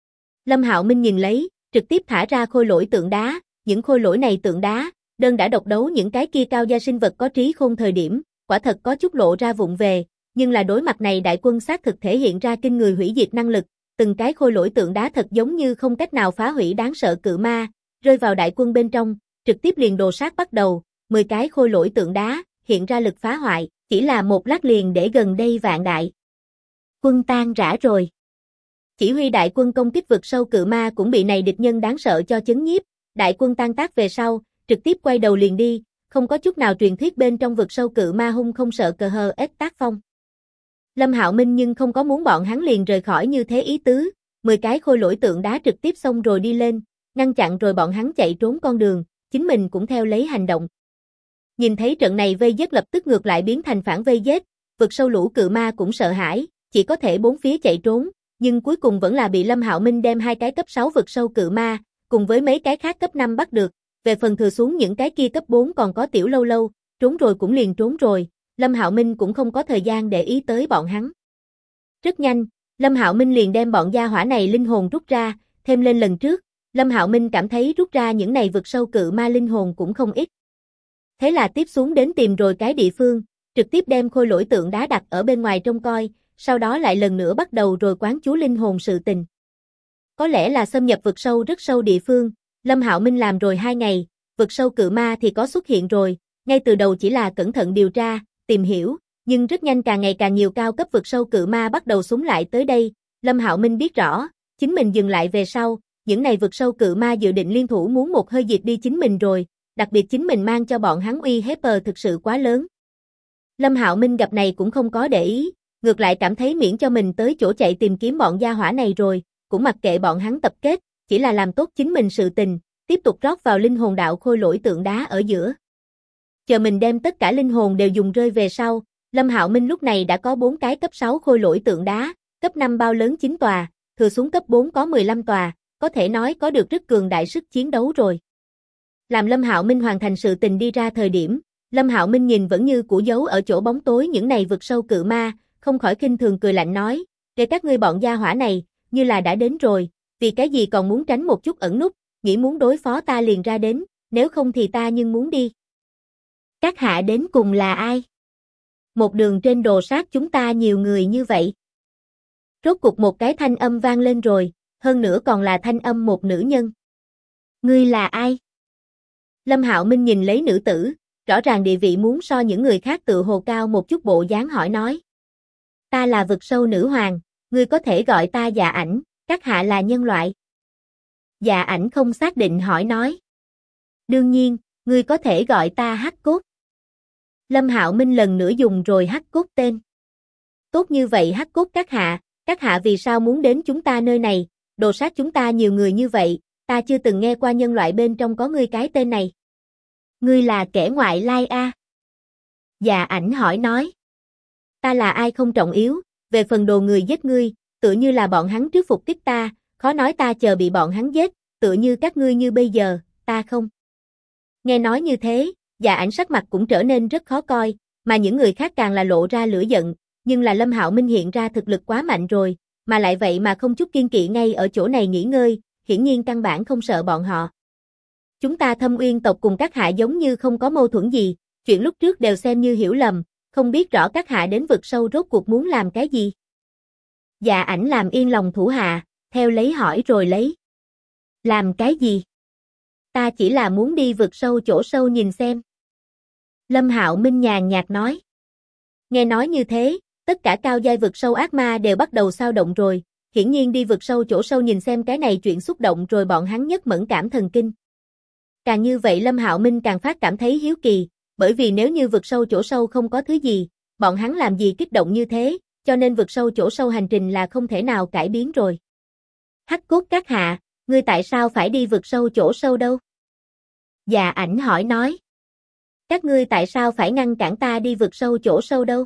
Lâm Hạo Minh nhìn lấy, trực tiếp thả ra khôi lỗi tượng đá, những khôi lỗi này tượng đá, đơn đã độc đấu những cái kia cao gia sinh vật có trí khôn thời điểm, quả thật có chút lộ ra vụng về, nhưng là đối mặt này đại quân xác thực thể hiện ra kinh người hủy diệt năng lực, từng cái khôi lỗi tượng đá thật giống như không cách nào phá hủy đáng sợ cự ma, rơi vào đại quân bên trong, trực tiếp liền đồ sát bắt đầu, 10 cái khôi lỗi tượng đá, hiện ra lực phá hoại, chỉ là một lát liền để gần đây vạn đại quân tan rã rồi. Chỉ huy đại quân công kích vực sâu cự ma cũng bị này địch nhân đáng sợ cho chấn nhiếp, đại quân tan tác về sau, trực tiếp quay đầu liền đi, không có chút nào truyền thuyết bên trong vực sâu cự ma hung không sợ cờ hờ ếch tác phong. Lâm Hạo Minh nhưng không có muốn bọn hắn liền rời khỏi như thế ý tứ, 10 cái khôi lỗi tượng đá trực tiếp xông rồi đi lên, ngăn chặn rồi bọn hắn chạy trốn con đường, chính mình cũng theo lấy hành động. Nhìn thấy trận này vây giết lập tức ngược lại biến thành phản vây giết, vực sâu lũ cự ma cũng sợ hãi, chỉ có thể bốn phía chạy trốn, nhưng cuối cùng vẫn là bị Lâm Hạo Minh đem 2 cái cấp 6 vực sâu cự ma, cùng với mấy cái khác cấp 5 bắt được, về phần thừa xuống những cái kia cấp 4 còn có tiểu lâu lâu, trốn rồi cũng liền trốn rồi, Lâm Hạo Minh cũng không có thời gian để ý tới bọn hắn. Rất nhanh, Lâm Hạo Minh liền đem bọn gia hỏa này linh hồn rút ra, thêm lên lần trước, Lâm Hạo Minh cảm thấy rút ra những này vực sâu cự ma linh hồn cũng không ít. Thế là tiếp xuống đến tìm rồi cái địa phương, trực tiếp đem khôi lỗi tượng đá đặt ở bên ngoài trông coi, sau đó lại lần nữa bắt đầu rồi quán chú linh hồn sự tình. Có lẽ là xâm nhập vực sâu rất sâu địa phương, Lâm Hạo Minh làm rồi 2 ngày, vực sâu cự ma thì có xuất hiện rồi, ngay từ đầu chỉ là cẩn thận điều tra, tìm hiểu, nhưng rất nhanh càng ngày càng nhiều cao cấp vực sâu cự ma bắt đầu xúm lại tới đây, Lâm Hạo Minh biết rõ, chính mình dừng lại về sau, những này vực sâu cự ma dự định liên thủ muốn một hơi diệt đi chính mình rồi, đặc biệt chính mình mang cho bọn hắn uy hiếp thực sự quá lớn. Lâm Hạo Minh gặp này cũng không có để ý, ngược lại cảm thấy miễn cho mình tới chỗ chạy tìm kiếm bọn gia hỏa này rồi, cũng mặc kệ bọn hắn tập kết, chỉ là làm tốt chính mình sự tình, tiếp tục rót vào linh hồn đạo khôi lỗi tượng đá ở giữa. Chờ mình đem tất cả linh hồn đều dùng rơi về sau, Lâm Hạo Minh lúc này đã có 4 cái cấp 6 khôi lỗi tượng đá, cấp 5 bao lớn 9 tòa, thừa xuống cấp 4 có 15 tòa, có thể nói có được rất cường đại sức chiến đấu rồi. Làm Lâm Hạo Minh hoàn thành sự tình đi ra thời điểm, Lâm Hạo Minh nhìn vẫn như cũ giấu ở chỗ bóng tối những này vực sâu cự ma, không khỏi khinh thường cười lạnh nói, để các ngươi bọn gia hỏa này, như là đã đến rồi, vì cái gì còn muốn tránh một chút ẩn núp, nghĩ muốn đối phó ta liền ra đến, nếu không thì ta nhưng muốn đi. Các hạ đến cùng là ai? Một đường trên đồ sát chúng ta nhiều người như vậy. Rốt cục một cái thanh âm vang lên rồi, hơn nữa còn là thanh âm một nữ nhân. Ngươi là ai? Lâm Hạo Minh nhìn lấy nữ tử, rõ ràng địa vị muốn so những người khác tự hồ cao một chút bộ dáng hỏi nói. Ta là vực sâu nữ hoàng, ngươi có thể gọi ta Dạ Ảnh, các hạ là nhân loại. Dạ Ảnh không xác định hỏi nói. Đương nhiên, ngươi có thể gọi ta Hắc Cốt. Lâm Hạo Minh lần nữa dùng rồi Hắc Cốt tên. Tốt như vậy Hắc Cốt các hạ Các hạ vì sao muốn đến chúng ta nơi này, đồ sát chúng ta nhiều người như vậy, ta chưa từng nghe qua nhân loại bên trong có ngươi cái tên này. Ngươi là kẻ ngoại lai a? Dạ ảnh hỏi nói. Ta là ai không trọng yếu, về phần đồ người giết ngươi, tựa như là bọn hắn trước phục kích ta, khó nói ta chờ bị bọn hắn giết, tựa như các ngươi như bây giờ, ta không. Nghe nói như thế, dạ ảnh sắc mặt cũng trở nên rất khó coi, mà những người khác càng là lộ ra lửa giận, nhưng là Lâm Hạo Minh hiện ra thực lực quá mạnh rồi, mà lại vậy mà không chút kiên kỵ ngay ở chỗ này nghỉ ngơi, hiển nhiên căn bản không sợ bọn họ. Chúng ta Thâm Uyên tộc cùng các hạ giống như không có mâu thuẫn gì, chuyện lúc trước đều xem như hiểu lầm, không biết rõ các hạ đến vực sâu rốt cuộc muốn làm cái gì. Dạ ảnh làm yên lòng thủ hạ, theo lấy hỏi rồi lấy. Làm cái gì? Ta chỉ là muốn đi vực sâu chỗ sâu nhìn xem. Lâm Hạo Minh nhàn nhạt nói. Nghe nói như thế, tất cả cao giai vực sâu ác ma đều bắt đầu xao động rồi, hiển nhiên đi vực sâu chỗ sâu nhìn xem cái này chuyện xúc động rồi bọn hắn nhất mẫn cảm thần kinh. Càng như vậy Lâm Hạo Minh càng phát cảm thấy hiếu kỳ, bởi vì nếu như vực sâu chỗ sâu không có thứ gì, bọn hắn làm gì kích động như thế, cho nên vực sâu chỗ sâu hành trình là không thể nào cải biến rồi. Hắc cốt các hạ, ngươi tại sao phải đi vực sâu chỗ sâu đâu? Dạ ảnh hỏi nói. Các ngươi tại sao phải ngăn cản ta đi vực sâu chỗ sâu đâu?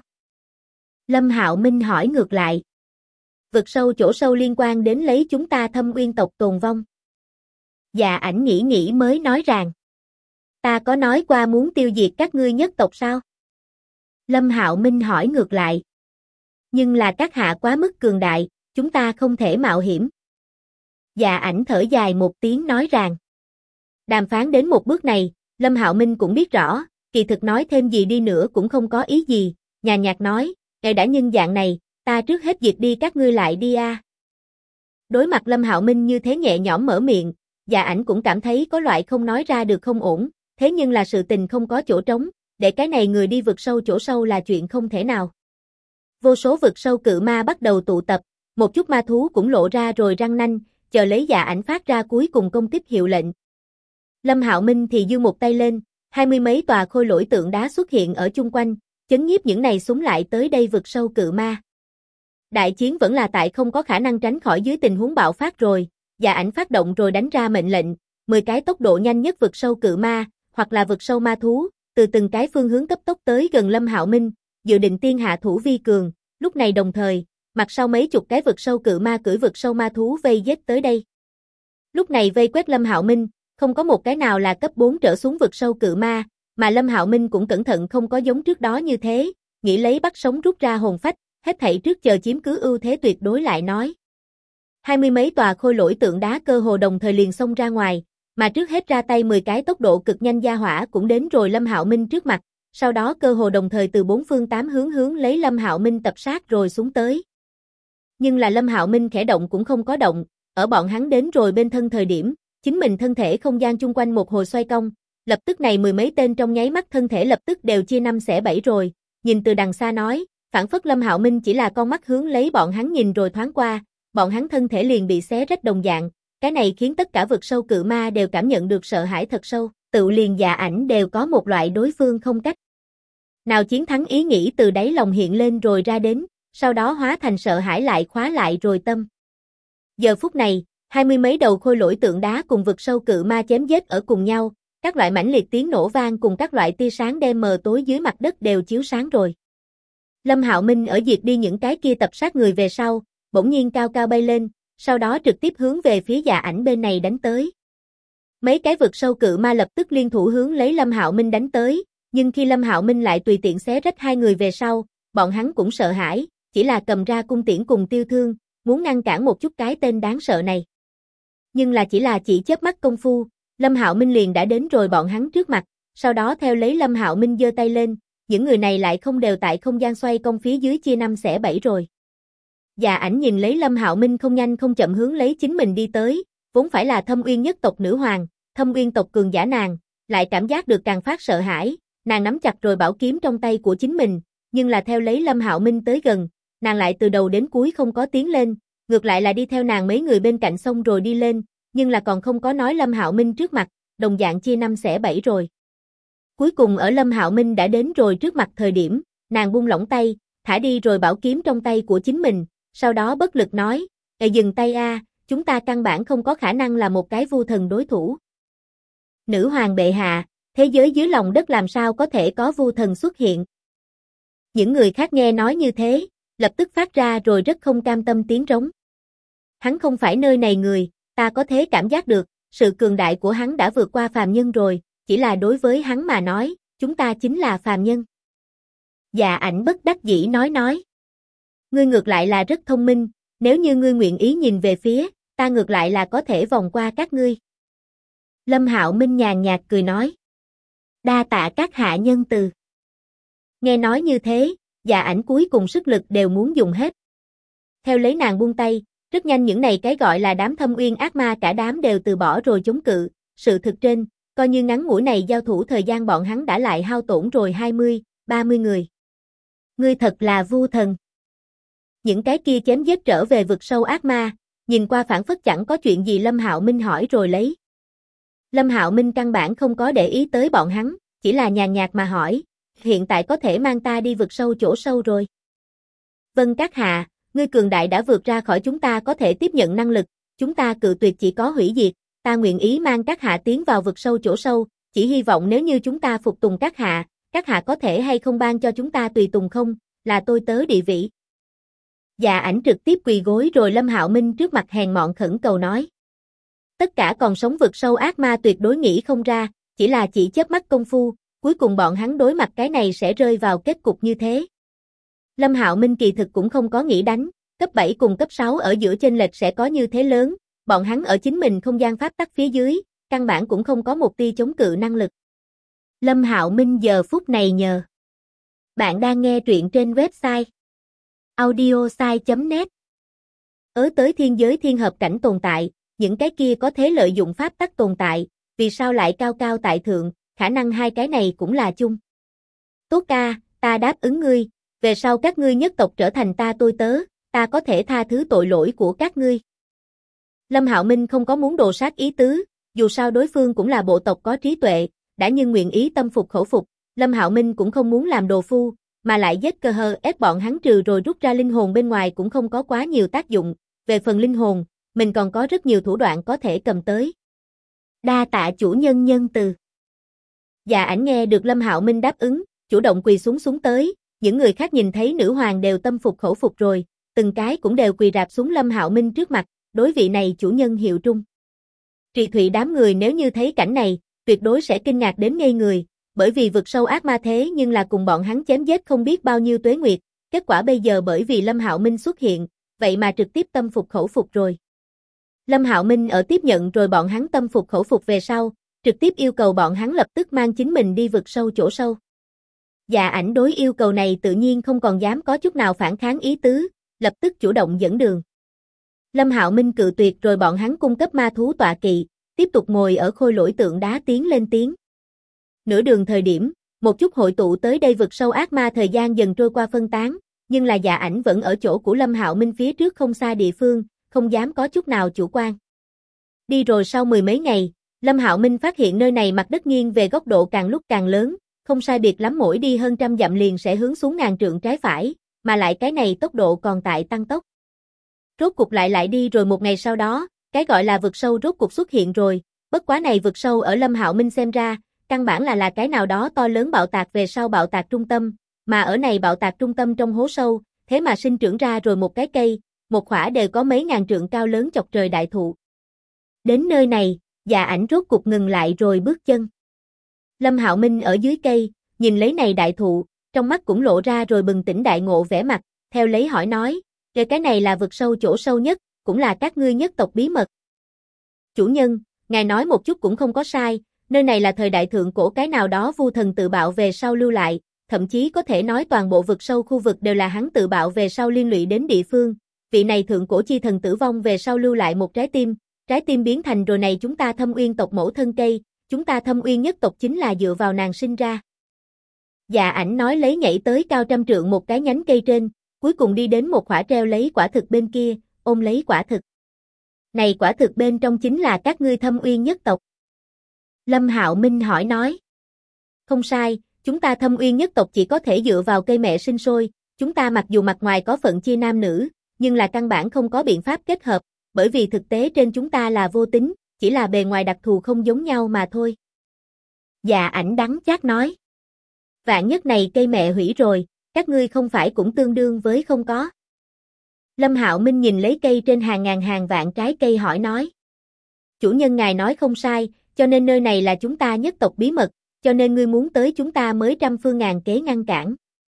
Lâm Hạo Minh hỏi ngược lại. Vực sâu chỗ sâu liên quan đến lấy chúng ta Thâm Uyên tộc tồn vong. Dạ ảnh nghĩ mới nói rằng. Ta có nói qua muốn tiêu diệt các ngươi nhất tộc sao? Lâm Hạo Minh hỏi ngược lại. Nhưng là các hạ quá mức cường đại, chúng ta không thể mạo hiểm. Dạ ảnh thở dài một tiếng nói rằng. Đàm phán đến một bước này, Lâm Hạo Minh cũng biết rõ, kỳ thực nói thêm gì đi nữa cũng không có ý gì, nhàn nhạt nói, ngài đã nhân dạng này, ta trước hết diệt đi các ngươi lại đi a. Đối mặt Lâm Hạo Minh như thế nhẹ nhõm mở miệng, Dạ ảnh cũng cảm thấy có loại không nói ra được không ổn, thế nhưng là sự tình không có chỗ trống, để cái này người đi vực sâu chỗ sâu là chuyện không thể nào. Vô số vực sâu cự ma bắt đầu tụ tập, một chút ma thú cũng lộ ra rồi răng nanh, chờ lấy Dạ ảnh phát ra cuối cùng công kích hiệu lệnh. Lâm Hạo Minh thì giơ một tay lên, 20 mấy tòa khôi lỗi tượng đá xuất hiện ở chung quanh, chấn nhiếp những này súng lại tới đây vực sâu cự ma. Đại chiến vẫn là tại không có khả năng tránh khỏi dưới tình huống bạo phát rồi, Dạ ảnh phát động rồi đánh ra mệnh lệnh, 10 cái tốc độ nhanh nhất vực sâu cự ma, hoặc là vực sâu ma thú, từ từng cái phương hướng cấp tốc tới gần Lâm Hạo Minh, dự định tiên hạ thủ vi cường, lúc này đồng thời, mặt sau mấy chục cái vực sâu cự ma cưỡi vực sâu ma thú vây giết tới đây. Lúc này vây quét Lâm Hạo Minh, không có một cái nào là cấp 4 trở xuống vực sâu cự ma, mà Lâm Hạo Minh cũng cẩn thận không có giống trước đó như thế, nghĩ lấy bắt sống rút ra hồn phách, hết thảy trước chờ chiếm cứ ưu thế tuyệt đối lại nói. 20 mấy tòa khôi lỗi tượng đá cơ hồ đồng thời liền xông ra ngoài, mà trước hết ra tay 10 cái tốc độ cực nhanh gia hỏa cũng đến rồi Lâm Hạo Minh trước mặt, sau đó cơ hồ đồng thời từ 4 phương 8 hướng lấy Lâm Hạo Minh tập sát rồi xuống tới. Nhưng là Lâm Hạo Minh khẽ động cũng không có động, ở bọn hắn đến rồi bên thân thời điểm, chính mình thân thể không gian chung quanh một hồi xoay cong, lập tức này mười mấy tên trong nháy mắt thân thể lập tức đều chia 5 xẻ 7 rồi, nhìn từ đằng xa nói, phản phất Lâm Hạo Minh chỉ là con mắt hướng lấy bọn hắn nhìn rồi thoáng qua, bọn hắn thân thể liền bị xé rách đồng dạng, cái này khiến tất cả vực sâu cự ma đều cảm nhận được sợ hãi thật sâu, tự liền Dạ ảnh đều có một loại đối phương không cách nào chiến thắng ý nghĩ từ đáy lòng hiện lên rồi ra đến, sau đó hóa thành sợ hãi lại khóa lại rồi tâm. Giờ phút này, 20 mấy đầu khôi lỗi tượng đá cùng vực sâu cự ma chém giết ở cùng nhau, các loại mãnh liệt tiếng nổ vang cùng các loại tia sáng đen mờ tối dưới mặt đất đều chiếu sáng rồi. Lâm Hạo Minh ở diệt đi những cái kia tập sát người về sau, bỗng nhiên cao cao bay lên, sau đó trực tiếp hướng về phía Dạ ảnh bên này đánh tới. Mấy cái vực sâu cự ma lập tức liên thủ hướng lấy Lâm Hạo Minh đánh tới, nhưng khi Lâm Hạo Minh lại tùy tiện xé rách hai người về sau, bọn hắn cũng sợ hãi, chỉ là cầm ra cung tiễn cùng tiêu thương, muốn ngăn cản một chút cái tên đáng sợ này. Nhưng là chỉ chớp mắt công phu, Lâm Hạo Minh liền đã đến rồi bọn hắn trước mặt, sau đó theo lấy Lâm Hạo Minh giơ tay lên, những người này lại không đều tại không gian xoay cong phía dưới chia 5 xẻ 7 rồi. Dạ ảnh nhìn lấy Lâm Hạo Minh không nhanh không chậm hướng lấy chính mình đi tới, vốn phải là Thâm Uyên nhất tộc nữ hoàng, Thâm Uyên tộc cường giả nàng, lại cảm giác được càng phát sợ hãi, nàng nắm chặt rồi bảo kiếm trong tay của chính mình, nhưng là theo lấy Lâm Hạo Minh tới gần, nàng lại từ đầu đến cuối không có tiến lên, ngược lại là đi theo nàng mấy người bên cạnh xong rồi đi lên, nhưng là còn không có nói Lâm Hạo Minh trước mặt, đồng dạng chia 5 xẻ 7 rồi. Cuối cùng ở Lâm Hạo Minh đã đến rồi trước mặt thời điểm, nàng buông lỏng tay, thả đi rồi bảo kiếm trong tay của chính mình, sau đó bất lực nói, dừng tay a, chúng ta căn bản không có khả năng là một cái vu thần đối thủ. Nữ hoàng bệ hạ, thế giới dưới lòng đất làm sao có thể có vu thần xuất hiện? Những người khác nghe nói như thế, lập tức phát ra rồi rất không cam tâm tiếng rống. Hắn không phải nơi này người, ta có thể cảm giác được, sự cường đại của hắn đã vượt qua phàm nhân rồi, chỉ là đối với hắn mà nói, chúng ta chính là phàm nhân. Dạ Ảnh bất đắc dĩ nói. Ngươi ngược lại là rất thông minh, nếu như ngươi nguyện ý nhìn về phía, ta ngược lại là có thể vòng qua các ngươi. Lâm Hạo Minh nhàn nhạt cười nói. Đa tạ các hạ nhân từ. Nghe nói như thế, Dạ Ảnh cuối cùng sức lực đều muốn dùng hết. Theo lấy nàng buông tay, rất nhanh những này cái gọi là đám thâm uyên ác ma cả đám đều từ bỏ rồi chống cự, sự thực trên, coi như ngắn ngủi này giao thủ thời gian bọn hắn đã lại hao tổn rồi 20, 30 người. Ngươi thật là vu thần. Những cái kia chém giết trở về vực sâu ác ma, nhìn qua phản phất chẳng có chuyện gì Lâm Hạo Minh hỏi rồi lấy. Lâm Hạo Minh căn bản không có để ý tới bọn hắn, chỉ là nhàn nhạt mà hỏi, hiện tại có thể mang ta đi vực sâu chỗ sâu rồi. Vâng các hạ, ngươi cường đại đã vượt ra khỏi chúng ta có thể tiếp nhận năng lực, chúng ta cự tuyệt chỉ có hủy diệt, ta nguyện ý mang các hạ tiến vào vực sâu chỗ sâu, chỉ hy vọng nếu như chúng ta phục tùng các hạ có thể hay không ban cho chúng ta tùy tùng không, là tôi tớ địa vị. Dạ Ảnh trực tiếp quỳ gối rồi Lâm Hạo Minh trước mặt hèn mọn khẩn cầu nói. Tất cả còn sống vực sâu ác ma tuyệt đối nghĩ không ra, chỉ là chỉ chớp mắt công phu, cuối cùng bọn hắn đối mặt cái này sẽ rơi vào kết cục như thế. Lâm Hạo Minh kỳ thực cũng không có nghĩ đánh, cấp 7 cùng cấp 6 ở giữa chênh lệch sẽ có như thế lớn, bọn hắn ở chính mình không gian pháp tắc phía dưới, căn bản cũng không có một tia chống cự năng lực. Lâm Hạo Minh giờ phút này nhờ. Bạn đang nghe truyện trên website audiosai.net. Tới thiên giới thiên hợp cảnh tồn tại, những cái kia có thế lợi dụng pháp tắc tồn tại, vì sao lại cao cao tại thượng, khả năng hai cái này cũng là chung. Tốt ca, ta đáp ứng ngươi, về sau các ngươi nhất tộc trở thành ta tôi tớ, ta có thể tha thứ tội lỗi của các ngươi. Lâm Hạo Minh không có muốn đồ sát ý tứ, dù sao đối phương cũng là bộ tộc có trí tuệ, đã nhưng nguyện ý tâm phục khẩu phục, Lâm Hạo Minh cũng không muốn làm đồ phu, mà lại giết cơ hờ ép bọn hắn trừ rồi rút ra linh hồn bên ngoài cũng không có quá nhiều tác dụng, về phần linh hồn, mình còn có rất nhiều thủ đoạn có thể cầm tới. Đa tạ chủ nhân nhân từ. Dạ Ảnh nghe được Lâm Hạo Minh đáp ứng, chủ động quỳ xuống tới, những người khác nhìn thấy nữ hoàng đều tâm phục khẩu phục rồi, từng cái cũng đều quỳ rạp xuống Lâm Hạo Minh trước mặt, đối vị này chủ nhân hiệu trung. Trì Thụy đám người nếu như thấy cảnh này, tuyệt đối sẽ kinh ngạc đến ngây người, bởi vì vực sâu ác ma thế nhưng là cùng bọn hắn chém giết không biết bao nhiêu tuế nguyệt, kết quả bây giờ bởi vì Lâm Hạo Minh xuất hiện, vậy mà trực tiếp tâm phục khẩu phục rồi. Lâm Hạo Minh ở tiếp nhận rồi bọn hắn tâm phục khẩu phục về sau, trực tiếp yêu cầu bọn hắn lập tức mang chính mình đi vực sâu chỗ sâu. Dạ Ảnh đối yêu cầu này tự nhiên không còn dám có chút nào phản kháng ý tứ, lập tức chủ động dẫn đường. Lâm Hạo Minh cự tuyệt rồi bọn hắn cung cấp ma thú tọa kỵ, tiếp tục ngồi ở khôi lỗi tượng đá tiến lên tiếng. Nửa đường thời điểm, một chút hội tụ tới đây vực sâu ác ma thời gian dần trôi qua phân tán, nhưng là Dạ Ảnh vẫn ở chỗ của Lâm Hạo Minh phía trước không xa địa phương, không dám có chút nào chủ quan. Đi rồi sau mười mấy ngày, Lâm Hạo Minh phát hiện nơi này mặt đất nghiêng về góc độ càng lúc càng lớn, không sai biệt lắm mỗi đi hơn trăm dặm liền sẽ hướng xuống ngàn trượng trái phải, mà lại cái này tốc độ còn tại tăng tốc. Rốt cục lại đi rồi một ngày sau đó, cái gọi là vực sâu rốt cục xuất hiện rồi, bất quá này vực sâu ở Lâm Hạo Minh xem ra, căn bản là cái nào đó to lớn bạo tạc về sau bạo tạc trung tâm, mà ở này bạo tạc trung tâm trong hố sâu, thế mà sinh trưởng ra rồi một cái cây, một khỏa đều có mấy ngàn trượng cao lớn chọc trời đại thụ. Đến nơi này, Dạ Ảnh rốt cục ngừng lại rồi bước chân. Lâm Hạo Minh ở dưới cây, nhìn lấy này đại thụ, trong mắt cũng lộ ra rồi bừng tỉnh đại ngộ vẻ mặt, theo lấy hỏi nói, cái này là vực sâu chỗ sâu nhất, cũng là các ngươi nhất tộc bí mật. Chủ nhân, ngài nói một chút cũng không có sai, nơi này là thời đại thượng cổ cái nào đó vu thần tự bạo về sau lưu lại, thậm chí có thể nói toàn bộ vực sâu khu vực đều là hắn tự bạo về sau liên lụy đến địa phương. Vị này thượng cổ chi thần tử vong về sau lưu lại một trái tim biến thành rồi này chúng ta Thâm Uyên tộc mẫu thân cây, chúng ta Thâm Uyên nhất tộc chính là dựa vào nàng sinh ra. Dạ Ảnh nói lấy nhảy tới cao trăm trượng một cái nhánh cây trên, cuối cùng đi đến một khỏa treo lấy quả thực bên kia, ôm lấy quả thực. Này quả thực bên trong chính là các ngươi Thâm Uyên nhất tộc. Lâm Hạo Minh hỏi nói. Không sai, chúng ta Thâm Uyên nhất tộc chỉ có thể dựa vào cây mẹ sinh sôi, chúng ta mặc dù mặt ngoài có phận chia nam nữ, nhưng là căn bản không có biện pháp kết hợp, bởi vì thực tế trên chúng ta là vô tính, chỉ là bề ngoài đặc thù không giống nhau mà thôi. Dạ ảnh đắng chát nói. Vạn nhất này cây mẹ hủy rồi, các ngươi không phải cũng tương đương với không có. Lâm Hạo Minh nhìn lấy cây trên hàng ngàn hàng vạn trái cây hỏi nói. Chủ nhân ngài nói không sai, cho nên nơi này là chúng ta nhất tộc bí mật, cho nên ngươi muốn tới chúng ta mới trăm phương ngàn kế ngăn cản.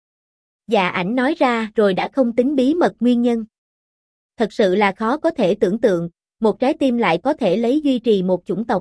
Dạ ảnh nói ra rồi đã không tính bí mật nguyên nhân. Thật sự là khó có thể tưởng tượng, một trái tim lại có thể lấy duy trì một chủng tộc.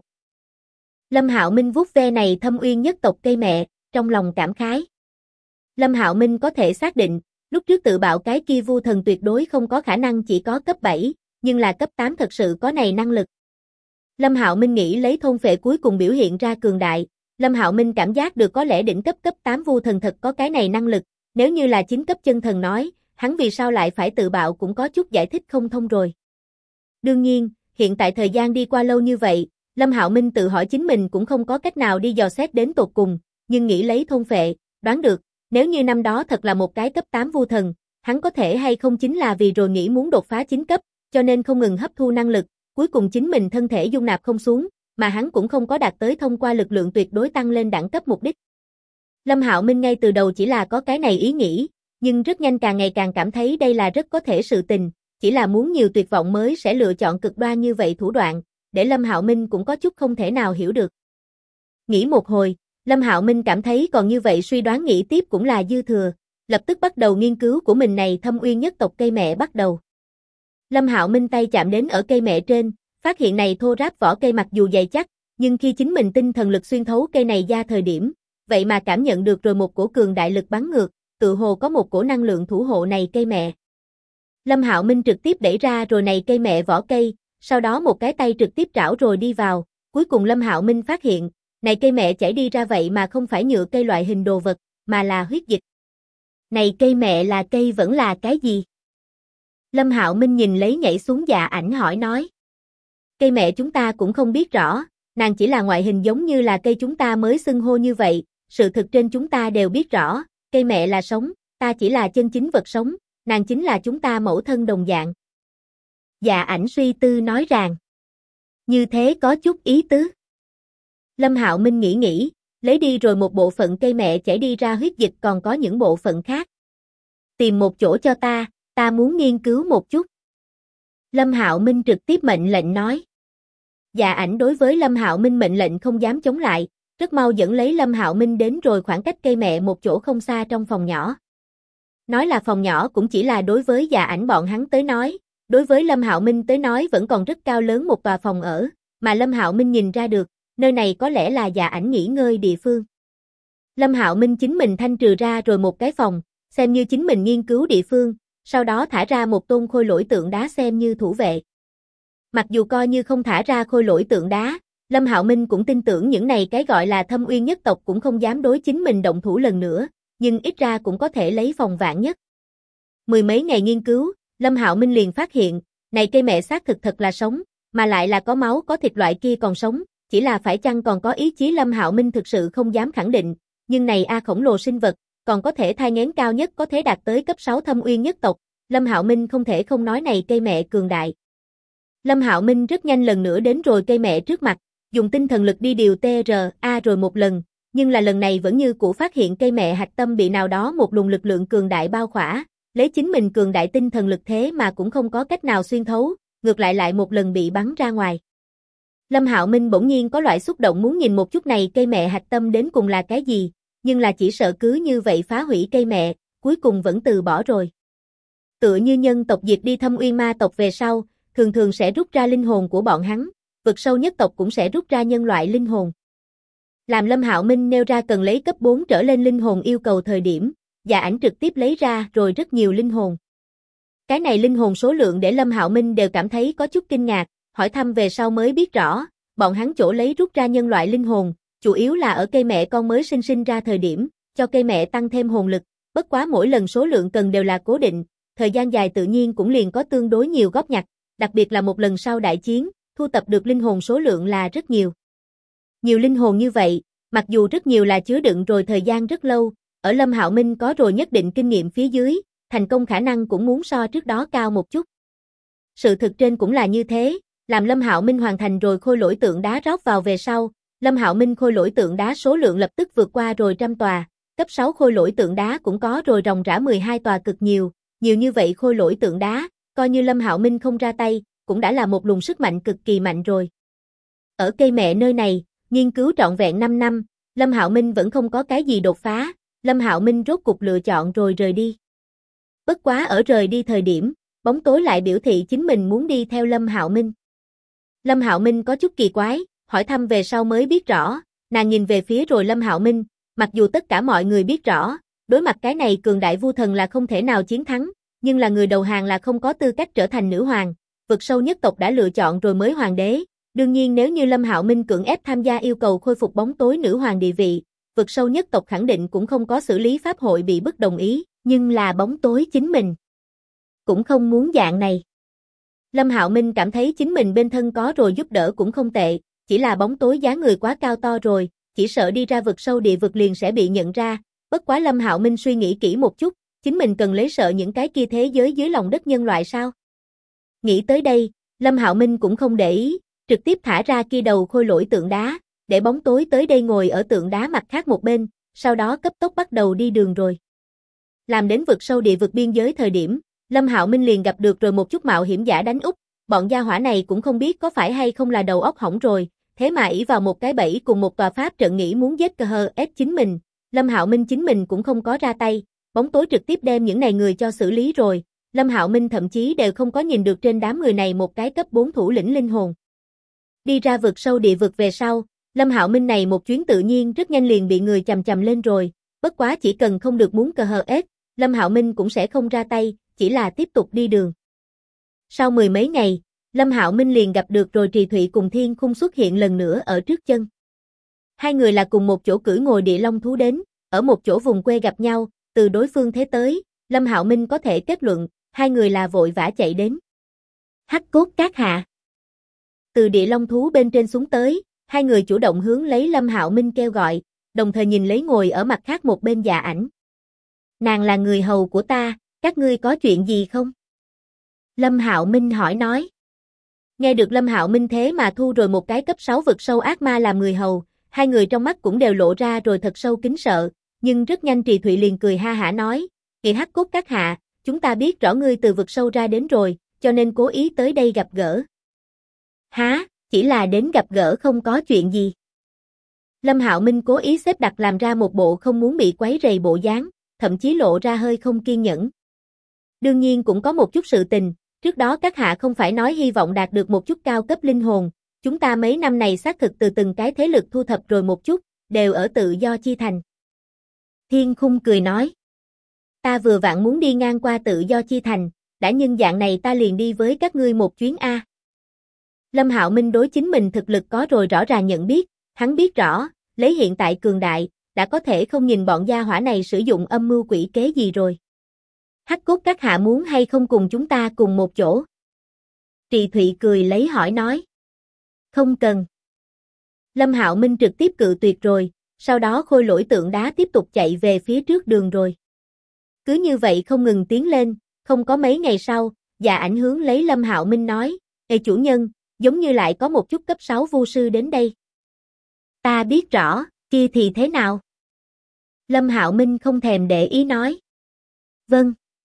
Lâm Hạo Minh vuốt ve này thâm uyên nhất tộc cây mẹ, trong lòng cảm khái. Lâm Hạo Minh có thể xác định, lúc trước tự bạo cái kia vu thần tuyệt đối không có khả năng chỉ có cấp 7, nhưng là cấp 8 thật sự có này năng lực. Lâm Hạo Minh nghĩ lấy thôn phệ cuối cùng biểu hiện ra cường đại, Lâm Hạo Minh cảm giác được có lẽ đỉnh cấp 8 vu thần thật có cái này năng lực, nếu như là 9 cấp chân thần nói, hắn vì sao lại phải tự bạo cũng có chút giải thích không thông rồi. Đương nhiên, hiện tại thời gian đi qua lâu như vậy, Lâm Hạo Minh tự hỏi chính mình cũng không có cách nào đi dò xét đến tột cùng, nhưng nghĩ lấy thôn phệ, đoán được, nếu như năm đó thật là một cái cấp 8 vu thần, hắn có thể hay không chính là vì rồi nghĩ muốn đột phá 9 cấp, cho nên không ngừng hấp thu năng lực, cuối cùng chính mình thân thể dung nạp không xuống, mà hắn cũng không có đạt tới thông qua lực lượng tuyệt đối tăng lên đẳng cấp mục đích. Lâm Hạo Minh ngay từ đầu chỉ là có cái này ý nghĩ, nhưng rất nhanh càng ngày càng cảm thấy đây là rất có thể sự tình, chỉ là muốn nhiều tuyệt vọng mới sẽ lựa chọn cực đoan như vậy thủ đoạn, để Lâm Hạo Minh cũng có chút không thể nào hiểu được. Nghĩ một hồi, Lâm Hạo Minh cảm thấy còn như vậy suy đoán nghĩ tiếp cũng là dư thừa, lập tức bắt đầu nghiên cứu của mình này thâm uyên nhất tộc cây mẹ bắt đầu. Lâm Hạo Minh tay chạm đến ở cây mẹ trên, phát hiện này thô ráp vỏ cây mặc dù dày chắc, nhưng khi chính mình tinh thần lực xuyên thấu cây này ra thời điểm, vậy mà cảm nhận được rồi một cổ cường đại lực bắn ngược, tự hồ có một cổ năng lượng thủ hộ này cây mẹ. Lâm Hạo Minh trực tiếp đẩy ra rồi này cây mẹ vỏ cây, sau đó một cái tay trực tiếp trảo rồi đi vào, cuối cùng Lâm Hạo Minh phát hiện, này cây mẹ chảy đi ra vậy mà không phải nhựa cây loại hình đồ vật, mà là huyết dịch. Này cây mẹ là cây vẫn là cái gì? Lâm Hạo Minh nhìn lấy nhảy xuống Dạ ảnh hỏi nói. Cây mẹ chúng ta cũng không biết rõ, nàng chỉ là ngoại hình giống như là cây chúng ta mới xưng hô như vậy, sự thực trên chúng ta đều biết rõ, cây mẹ là sống, ta chỉ là chân chính vật sống, nàng chính là chúng ta mẫu thân đồng dạng. Dạ ảnh suy tư nói rằng. Như thế có chút ý tứ. Lâm Hạo Minh nghĩ, lấy đi rồi một bộ phận cây mẹ chảy đi ra huyết dịch còn có những bộ phận khác. Tìm một chỗ cho ta muốn nghiên cứu một chút. Lâm Hạo Minh trực tiếp mệnh lệnh nói. Dạ ảnh đối với Lâm Hạo Minh mệnh lệnh không dám chống lại, rất mau dẫn lấy Lâm Hạo Minh đến rồi khoảng cách cây mẹ một chỗ không xa trong phòng nhỏ. Nói là phòng nhỏ cũng chỉ là đối với Dạ ảnh bọn hắn tới nói, đối với Lâm Hạo Minh tới nói vẫn còn rất cao lớn một tòa phòng ở, mà Lâm Hạo Minh nhìn ra được, nơi này có lẽ là Dạ ảnh nghỉ ngơi địa phương. Lâm Hạo Minh chính mình thanh trừ ra rồi một cái phòng, xem như chính mình nghiên cứu địa phương, sau đó thả ra một tôn khôi lỗi tượng đá xem như thủ vệ. Mặc dù coi như không thả ra khôi lỗi tượng đá, Lâm Hạo Minh cũng tin tưởng những này cái gọi là thâm uyên nhất tộc cũng không dám đối chính mình động thủ lần nữa, nhưng ít ra cũng có thể lấy phòng vạn nhất. Mười mấy ngày nghiên cứu, Lâm Hạo Minh liền phát hiện, này cây mẹ xác thực thật là sống, mà lại là có máu có thịt loại kia còn sống, chỉ là phải chăng còn có ý chí Lâm Hạo Minh thực sự không dám khẳng định, nhưng này khổng lồ sinh vật, còn có thể thai nghén cao nhất có thể đạt tới cấp 6 thâm uyên nhất tộc, Lâm Hạo Minh không thể không nói này cây mẹ cường đại. Lâm Hạo Minh rất nhanh lần nữa đến rồi cây mẹ trước mặt, dùng tinh thần lực đi điều TRA rồi một lần, nhưng là lần này vẫn như cũ phát hiện cây mẹ hạch tâm bị nào đó một luồng lực lượng cường đại bao khỏa, lấy chính mình cường đại tinh thần lực thế mà cũng không có cách nào xuyên thấu, ngược lại một lần bị bắn ra ngoài. Lâm Hạo Minh bỗng nhiên có loại xúc động muốn nhìn một chút này cây mẹ hạch tâm đến cùng là cái gì, nhưng là chỉ sợ cứ như vậy phá hủy cây mẹ, cuối cùng vẫn từ bỏ rồi. Tựa như nhân tộc diệt đi thâm uyên ma tộc về sau, thường thường sẽ rút ra linh hồn của bọn hắn, vực sâu nhất tộc cũng sẽ rút ra nhân loại linh hồn. Làm Lâm Hạo Minh nêu ra cần lấy cấp 4 trở lên linh hồn yêu cầu thời điểm, Dạ ảnh trực tiếp lấy ra rồi rất nhiều linh hồn. Cái này linh hồn số lượng để Lâm Hạo Minh đều cảm thấy có chút kinh ngạc, hỏi thăm về sau mới biết rõ, bọn hắn chỗ lấy rút ra nhân loại linh hồn, chủ yếu là ở cây mẹ con mới sinh ra thời điểm, cho cây mẹ tăng thêm hồn lực, bất quá mỗi lần số lượng cần đều là cố định, thời gian dài tự nhiên cũng liền có tương đối nhiều góp nhặt, đặc biệt là một lần sau đại chiến, thu tập được linh hồn số lượng là rất nhiều. Nhiều linh hồn như vậy, mặc dù rất nhiều là chứa đựng rồi thời gian rất lâu, ở Lâm Hạo Minh có rồi nhất định kinh nghiệm phía dưới, thành công khả năng cũng muốn so trước đó cao một chút. Sự thực trên cũng là như thế, làm Lâm Hạo Minh hoàn thành rồi khôi lỗi tượng đá rót vào về sau, Lâm Hạo Minh khôi lỗi tượng đá số lượng lập tức vượt qua rồi 100 tòa, cấp 6 khôi lỗi tượng đá cũng có rồi ròng rã 12 tòa cực nhiều như vậy khôi lỗi tượng đá, coi như Lâm Hạo Minh không ra tay, cũng đã là một luồng sức mạnh cực kỳ mạnh rồi. Ở cây mẹ nơi này, nghiên cứu trọn vẹn 5 năm, Lâm Hạo Minh vẫn không có cái gì đột phá, Lâm Hạo Minh rốt cục lựa chọn rồi rời đi. Bất quá ở rời đi thời điểm, bóng tối lại biểu thị chính mình muốn đi theo Lâm Hạo Minh. Lâm Hạo Minh có chút kỳ quái, hỏi thăm về sau mới biết rõ, nàng nhìn về phía rồi Lâm Hạo Minh, mặc dù tất cả mọi người biết rõ, đối mặt cái này cường đại vu thần là không thể nào chiến thắng, nhưng là người đầu hàng là không có tư cách trở thành nữ hoàng, vực sâu nhất tộc đã lựa chọn rồi mới hoàng đế, đương nhiên nếu như Lâm Hạo Minh cưỡng ép tham gia yêu cầu khôi phục bóng tối nữ hoàng địa vị, vực sâu nhất tộc khẳng định cũng không có xử lý pháp hội bị bất đồng ý, nhưng là bóng tối chính mình cũng không muốn dạng này. Lâm Hạo Minh cảm thấy chính mình bên thân có rồi giúp đỡ cũng không tệ, chỉ là bóng tối dáng người quá cao to rồi, chỉ sợ đi ra vực sâu địa vực liền sẽ bị nhận ra, bất quá Lâm Hạo Minh suy nghĩ kỹ một chút, chính mình cần lấy sợ những cái kia thế giới dưới lòng đất nhân loại sao? Nghĩ tới đây, Lâm Hạo Minh cũng không để ý, trực tiếp thả ra kia đầu khôi lỗi tượng đá, để bóng tối tới đây ngồi ở tượng đá mặt khác một bên, sau đó cấp tốc bắt đầu đi đường rồi. Làm đến vực sâu địa vực biên giới thời điểm, Lâm Hạo Minh liền gặp được rồi một chút mạo hiểm giả đánh úp, bọn gia hỏa này cũng không biết có phải hay không là đầu óc hỏng rồi, thế mà ỷ vào một cái bẫy cùng một tòa pháp trận nghĩ muốn giết KHS chính mình, Lâm Hạo Minh chính mình cũng không có ra tay, bóng tối trực tiếp đem những này người cho xử lý rồi, Lâm Hạo Minh thậm chí đều không có nhìn được trên đám người này một cái cấp 4 thủ lĩnh linh hồn. Đi ra vực sâu địa vực về sau, Lâm Hạo Minh này một chuyến tự nhiên rất nhanh liền bị người chằm chằm lên rồi, bất quá chỉ cần không được muốn KHS, Lâm Hạo Minh cũng sẽ không ra tay, chỉ là tiếp tục đi đường. Sau mười mấy ngày, Lâm Hạo Minh liền gặp được rồi Trì Thụy cùng Thiên Khung xuất hiện lần nữa ở trước chân. Hai người là cùng một chỗ cưỡi ngồi địa long thú đến, ở một chỗ vùng quê gặp nhau, từ đối phương thế tới, Lâm Hạo Minh có thể kết luận, hai người là vội vã chạy đến. Hắc cốt các hạ. Từ địa long thú bên trên xuống tới, hai người chủ động hướng lấy Lâm Hạo Minh kêu gọi, đồng thời nhìn lấy ngồi ở mặt khác một bên Dạ Ảnh. Nàng là người hầu của ta, các ngươi có chuyện gì không? Lâm Hạo Minh hỏi nói. Nghe được Lâm Hạo Minh thế mà thu rồi một cái cấp 6 vực sâu ác ma làm người hầu, hai người trong mắt cũng đều lộ ra rồi thật sâu kính sợ, nhưng rất nhanh Trì Thụy liền cười ha hả nói, "Kỳ Hắc cốt các hạ, chúng ta biết rõ ngươi từ vực sâu ra đến rồi, cho nên cố ý tới đây gặp gỡ." "Hả, chỉ là đến gặp gỡ không có chuyện gì." Lâm Hạo Minh cố ý xếp đặt làm ra một bộ không muốn bị quấy rầy bộ dáng, thậm chí lộ ra hơi không kiên nhẫn. Đương nhiên cũng có một chút sự tình, trước đó các hạ không phải nói hy vọng đạt được một chút cao cấp linh hồn, chúng ta mấy năm này xác thực từ từng cái thế lực thu thập rồi một chút, đều ở Tự Do Chi Thành. Thiên Khung cười nói, ta vừa vặn muốn đi ngang qua Tự Do Chi Thành, đã nhân dạng này ta liền đi với các ngươi một chuyến a. Lâm Hạo Minh đối chính mình thực lực có rồi rõ ràng nhận biết, hắn biết rõ, lấy hiện tại cường đại, đã có thể không nhìn bọn gia hỏa này sử dụng âm mưu quỷ kế gì rồi. Hắc cốt các hạ muốn hay không cùng chúng ta cùng một chỗ? Trì Thụy cười lấy hỏi nói. Không cần. Lâm Hạo Minh trực tiếp cự tuyệt rồi, sau đó khôi lỗi tượng đá tiếp tục chạy về phía trước đường rồi. Cứ như vậy không ngừng tiến lên, không có mấy ngày sau, Dạ Ảnh hướng lấy Lâm Hạo Minh nói, ê chủ nhân, giống như lại có một chút cấp 6 vu sư đến đây. Ta biết rõ, kia thì thế nào? Lâm Hạo Minh không thèm để ý nói. Vâng.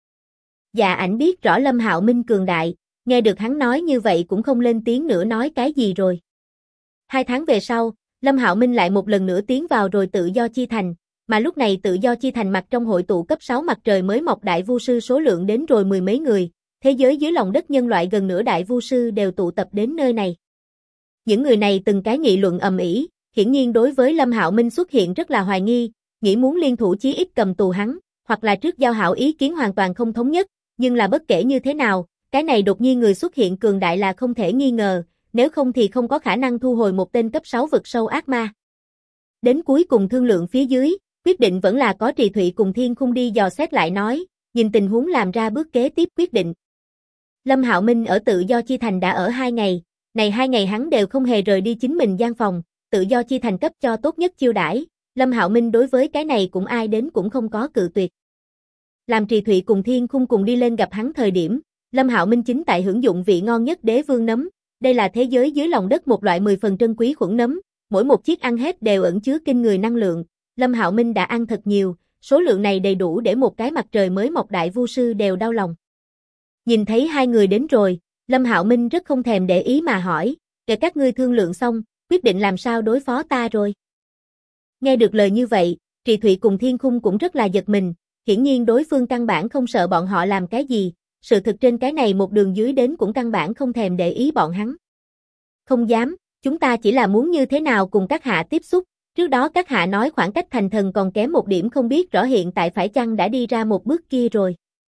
Dạ Ảnh biết rõ Lâm Hạo Minh cường đại, nghe được hắn nói như vậy cũng không lên tiếng nữa nói cái gì rồi. 2 tháng về sau, Lâm Hạo Minh lại một lần nữa tiến vào rồi Tự Do Chi Thành, mà lúc này Tự Do Chi Thành mặt trong hội tụ cấp 6 mặt trời mới mọc đại vu sư số lượng đến rồi mười mấy người, thế giới dưới lòng đất nhân loại gần nửa đại vu sư đều tụ tập đến nơi này. Những người này từng cái nghị luận ầm ĩ, hiển nhiên đối với Lâm Hạo Minh xuất hiện rất là hoài nghi, nghĩ muốn liên thủ chí ít cầm tù hắn, hoặc là trước giao hảo ý kiến hoàn toàn không thống nhất, nhưng là bất kể như thế nào, cái này đột nhiên người xuất hiện cường đại là không thể nghi ngờ, nếu không thì không có khả năng thu hồi một tên cấp 6 vực sâu ác ma. Đến cuối cùng thương lượng phía dưới, quyết định vẫn là có Trì Thụy cùng Thiên Khung đi dò xét lại nói, nhìn tình huống làm ra bước kế tiếp quyết định. Lâm Hạo Minh ở Tự Do Chi Thành đã ở 2 ngày, này 2 ngày hắn đều không hề rời đi chính mình gian phòng, Tự Do Chi Thành cấp cho tốt nhất chiêu đãi, Lâm Hạo Minh đối với cái này cũng ai đến cũng không có cự tuyệt. Làm Trì Thụy cùng Thiên Khung cùng đi lên gặp hắn thời điểm, Lâm Hạo Minh chính tại hưởng dụng vị ngon nhất đế vương nấm, đây là thế giới dưới lòng đất một loại 10 phần trân quý khuẩn nấm, mỗi một chiếc ăn hết đều ẩn chứa kinh người năng lượng, Lâm Hạo Minh đã ăn thật nhiều, số lượng này đầy đủ để một cái mặt trời mới mọc đại vu sư đều đau lòng. Nhìn thấy hai người đến rồi, Lâm Hạo Minh rất không thèm để ý mà hỏi, để các ngươi thương lượng xong, quyết định làm sao đối phó ta rồi. Nghe được lời như vậy, Trì Thụy cùng Thiên Khung cũng rất là giật mình, hiển nhiên đối phương căn bản không sợ bọn họ làm cái gì, sự thực trên cái này một đường dưới đến cũng căn bản không thèm để ý bọn hắn. Không dám, chúng ta chỉ là muốn như thế nào cùng các hạ tiếp xúc, trước đó các hạ nói khoảng cách thành thần còn kém một điểm không biết rõ hiện tại phải chăng đã đi ra một bước kia rồi.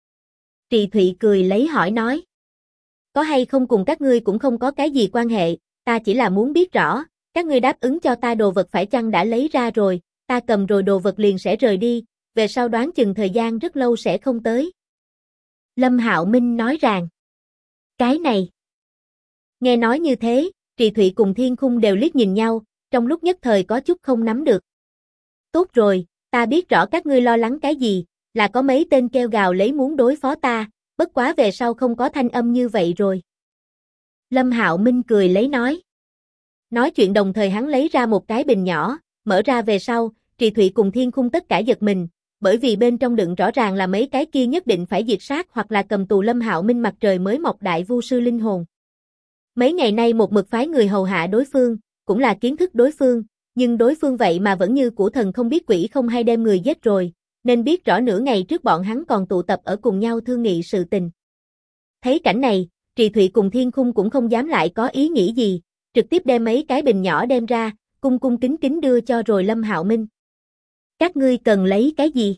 Trì Thụy cười lấy hỏi nói. Có hay không cùng các ngươi cũng không có cái gì quan hệ, ta chỉ là muốn biết rõ, các ngươi đáp ứng cho ta đồ vật phải chăng đã lấy ra rồi, ta cầm rồi đồ vật liền sẽ rời đi, về sau đoán chừng thời gian rất lâu sẽ không tới. Lâm Hạo Minh nói rằng, cái này. Nghe nói như thế, Trì Thụy cùng Thiên Khung đều liếc nhìn nhau, trong lúc nhất thời có chút không nắm được. Tốt rồi, ta biết rõ các ngươi lo lắng cái gì, là có mấy tên kêu gào lấy muốn đối phó ta, bất quá về sau không có thanh âm như vậy rồi. Lâm Hạo Minh cười lấy nói. Nói chuyện đồng thời hắn lấy ra một cái bình nhỏ, mở ra về sau, Trì Thụy cùng Thiên Khung tất cả giật mình, bởi vì bên trong đựng rõ ràng là mấy cái kia nhất định phải diệt sát hoặc là cầm tù Lâm Hạo Minh mặt trời mới mọc đại vu sư linh hồn. Mấy ngày nay một mực phái người hầu hạ đối phương, cũng là kiến thức đối phương, nhưng đối phương vậy mà vẫn như củ thần không biết quỷ không hay đem người giết rồi, nên biết rõ nửa ngày trước bọn hắn còn tụ tập ở cùng nhau thương nghị sự tình. Thấy cảnh này, Trì Thụy cùng Thiên Khung cũng không dám lại có ý nghĩ gì, trực tiếp đem mấy cái bình nhỏ đem ra, cung cung kính kính đưa cho rồi Lâm Hạo Minh. Các ngươi cần lấy cái gì?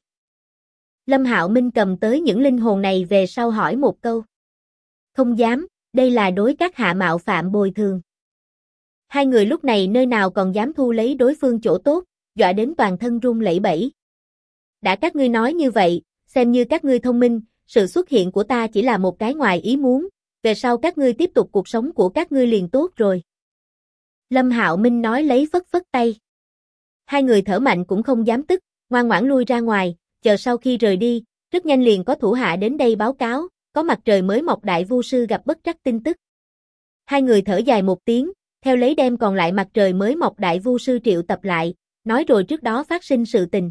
Lâm Hạo Minh cầm tới những linh hồn này về sau hỏi một câu. Không dám, đây là đối các hạ mạo phạm bồi thường. Hai người lúc này nơi nào còn dám thu lấy đối phương chỗ tốt, dọa đến toàn thân run lẩy bẩy. Đã các ngươi nói như vậy, xem như các ngươi thông minh, sự xuất hiện của ta chỉ là một cái ngoài ý muốn, về sau các ngươi tiếp tục cuộc sống của các ngươi liền tốt rồi. Lâm Hạo Minh nói lấy phất phất tay. Hai người thở mạnh cũng không dám tức, ngoan ngoãn lui ra ngoài, chờ sau khi rời đi, rất nhanh liền có thủ hạ đến đây báo cáo, có mặt trời mới mọc đại vu sư gặp bất trắc tin tức. Hai người thở dài một tiếng, theo lấy đem còn lại mặt trời mới mọc đại vu sư triệu tập lại, nói rồi trước đó phát sinh sự tình.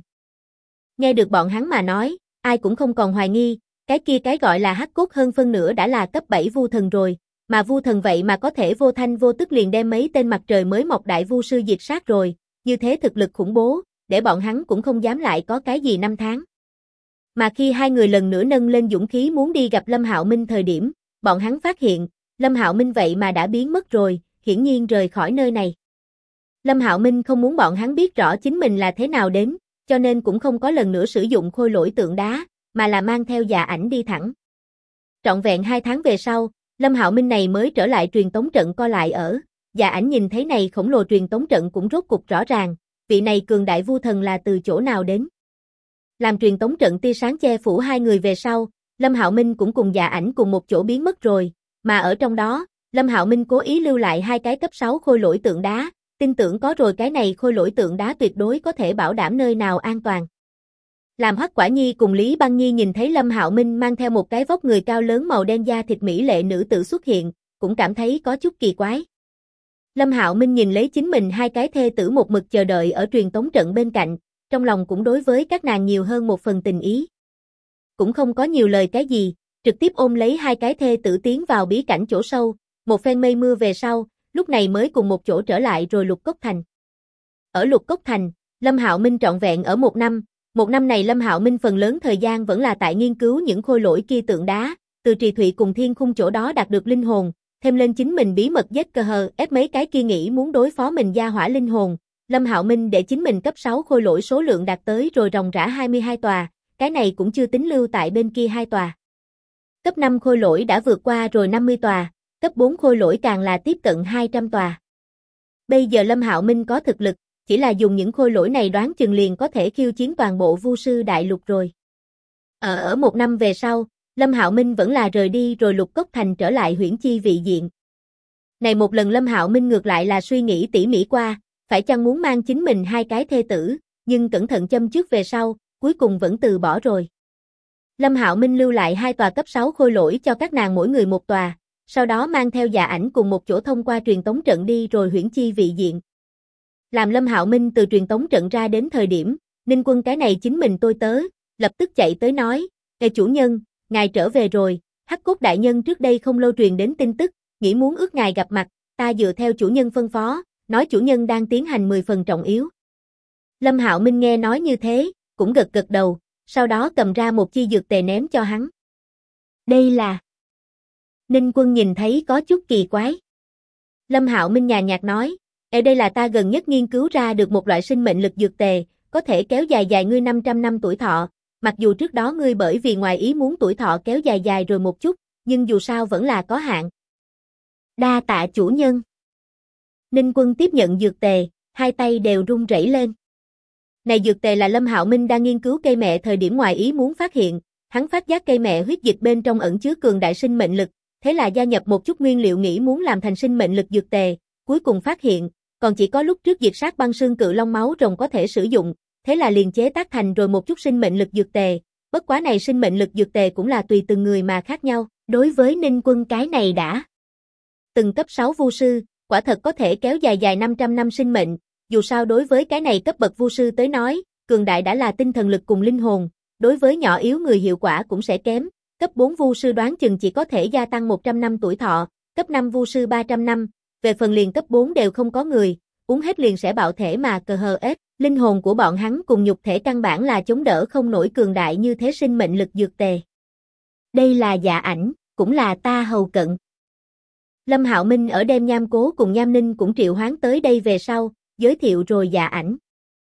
Nghe được bọn hắn mà nói, ai cũng không còn hoài nghi, cái kia cái gọi là hắc cốt hơn phân nửa đã là cấp 7 vu thần rồi, mà vu thần vậy mà có thể vô thanh vô tức liền đem mấy tên mặt trời mới mọc đại vu sư diệt sát rồi, như thế thực lực khủng bố, để bọn hắn cũng không dám lại có cái gì năm tháng. Mà khi hai người lần nữa nâng lên dũng khí muốn đi gặp Lâm Hạo Minh thời điểm, bọn hắn phát hiện, Lâm Hạo Minh vậy mà đã biến mất rồi, hiển nhiên rời khỏi nơi này. Lâm Hạo Minh không muốn bọn hắn biết rõ chính mình là thế nào đến, cho nên cũng không có lần nữa sử dụng khôi lỗi tượng đá, mà là mang theo Dạ Ảnh đi thẳng. Trọn vẹn 2 tháng về sau, Lâm Hạo Minh này mới trở lại truyền tống trận co lại ở, Dạ Ảnh nhìn thấy này khổng lồ truyền tống trận cũng rốt cục rõ ràng, vị này cường đại vu thần là từ chỗ nào đến. Làm truyền tống trận tia sáng che phủ hai người về sau, Lâm Hạo Minh cũng cùng Dạ Ảnh cùng một chỗ biến mất rồi, mà ở trong đó, Lâm Hạo Minh cố ý lưu lại 2 cái cấp 6 khôi lỗi tượng đá, tin tưởng có rồi cái này khôi lỗi tượng đá tuyệt đối có thể bảo đảm nơi nào an toàn. Làm Hoắc Quả Nhi cùng Lý Băng Nhi nhìn thấy Lâm Hạo Minh mang theo một cái vóc người cao lớn màu đen da thịt mỹ lệ nữ tử xuất hiện, cũng cảm thấy có chút kỳ quái. Lâm Hạo Minh nhìn lấy chính mình 2 cái thê tử một mực chờ đợi ở truyền tống trận bên cạnh, trong lòng cũng đối với các nàng nhiều hơn một phần tình ý. Cũng không có nhiều lời cái gì, trực tiếp ôm lấy 2 cái thê tử tiến vào bí cảnh chỗ sâu, một phen mây mưa về sau, lúc này mới cùng một chỗ trở lại rồi Lục Cốc Thành. Ở Lục Cốc Thành, Lâm Hạo Minh trọn vẹn ở 1 năm, 1 năm này Lâm Hạo Minh phần lớn thời gian vẫn là tại nghiên cứu những khôi lỗi kia tượng đá, từ Trì Thụy cùng Thiên Khung chỗ đó đạt được linh hồn, thêm lên chính mình bí mật giết cơ hờ ép mấy cái kia nghĩ muốn đối phó mình gia hỏa linh hồn, Lâm Hạo Minh để chính mình cấp 6 khôi lỗi số lượng đạt tới rồi ròng rã 22 tòa, cái này cũng chưa tính lưu tại bên kia 2 tòa. Cấp 5 khôi lỗi đã vượt qua rồi 50 tòa, cấp 4 khôi lỗi càng là tiếp cận 200 tòa. Bây giờ Lâm Hạo Minh có thực lực, chỉ là dùng những khôi lỗi này đoán chừng liền có thể khiêu chiến toàn bộ vu sư đại lục rồi. Ở 1 năm về sau, Lâm Hạo Minh vẫn là rời đi rồi Lục Cốc Thành trở lại Huyễn Chi vị diện. Này một lần Lâm Hạo Minh ngược lại là suy nghĩ tỉ mỉ qua, phải chăng muốn mang chính mình 2 cái thê tử, nhưng cẩn thận châm trước về sau, cuối cùng vẫn từ bỏ rồi. Lâm Hạo Minh lưu lại 2 tòa cấp 6 khôi lỗi cho các nàng mỗi người một tòa, sau đó mang theo Dạ Ảnh cùng một chỗ thông qua truyền tống trận đi rồi huyễn chi vị diện. Làm Lâm Hạo Minh từ truyền tống trận ra đến thời điểm, Ninh Quân cái này chính mình tôi tớ, lập tức chạy tới nói, "Ngài chủ nhân, ngài trở về rồi, Hắc Cốt đại nhân trước đây không lâu truyền đến tin tức, nghĩ muốn ước ngài gặp mặt, ta dựa theo chủ nhân phân phó, nói chủ nhân đang tiến hành 10 phần trọng yếu." Lâm Hạo Minh nghe nói như thế, cũng gật gật đầu, sau đó cầm ra một chi dược tề ném cho hắn. Đây là... Ninh Quân nhìn thấy có chút kỳ quái. Lâm Hạo Minh nhàn nhạt nói, đây là ta gần nhất nghiên cứu ra được một loại sinh mệnh lực dược tề, có thể kéo dài ngươi 500 năm tuổi thọ, mặc dù trước đó ngươi bởi vì ngoài ý muốn tuổi thọ kéo dài rồi một chút, nhưng dù sao vẫn là có hạn. Đa tạ chủ nhân. Ninh Quân tiếp nhận dược tề, hai tay đều run rẩy lên. Này dược tề là Lâm Hạo Minh đang nghiên cứu cây mẹ thời điểm ngoài ý muốn phát hiện, hắn phát giác cây mẹ huyết dịch bên trong ẩn chứa cường đại sinh mệnh lực, thế là gia nhập một chút nguyên liệu nghĩ muốn làm thành sinh mệnh lực dược tề, cuối cùng phát hiện, còn chỉ có lúc trước diệt sát băng xương cự long máu rồng có thể sử dụng, thế là liền chế tác thành rồi một chút sinh mệnh lực dược tề, bất quá này sinh mệnh lực dược tề cũng là tùy từng người mà khác nhau, đối với Ninh Quân cái này đã từng cấp 6 vu sư, quả thật có thể kéo dài 500 năm sinh mệnh, dù sao đối với cái này cấp bậc vu sư tới nói, cường đại đã là tinh thần lực cùng linh hồn, đối với nhỏ yếu người hiệu quả cũng sẽ kém, cấp 4 vu sư đoán chừng chỉ có thể gia tăng 100 năm tuổi thọ, cấp 5 vu sư 300 năm, về phần liền cấp 4 đều không có người, uống hết liền sẽ bạo thể mà cờ hờ ết, linh hồn của bọn hắn cùng nhục thể căn bản là chống đỡ không nổi cường đại như thế sinh mệnh lực dược tề. Đây là Dạ Ảnh, cũng là ta hầu cận. Lâm Hạo Minh ở đêm Nham Cố cùng Nham Ninh cũng triệu hoán tới đây về sau, giới thiệu rồi Dạ Ảnh.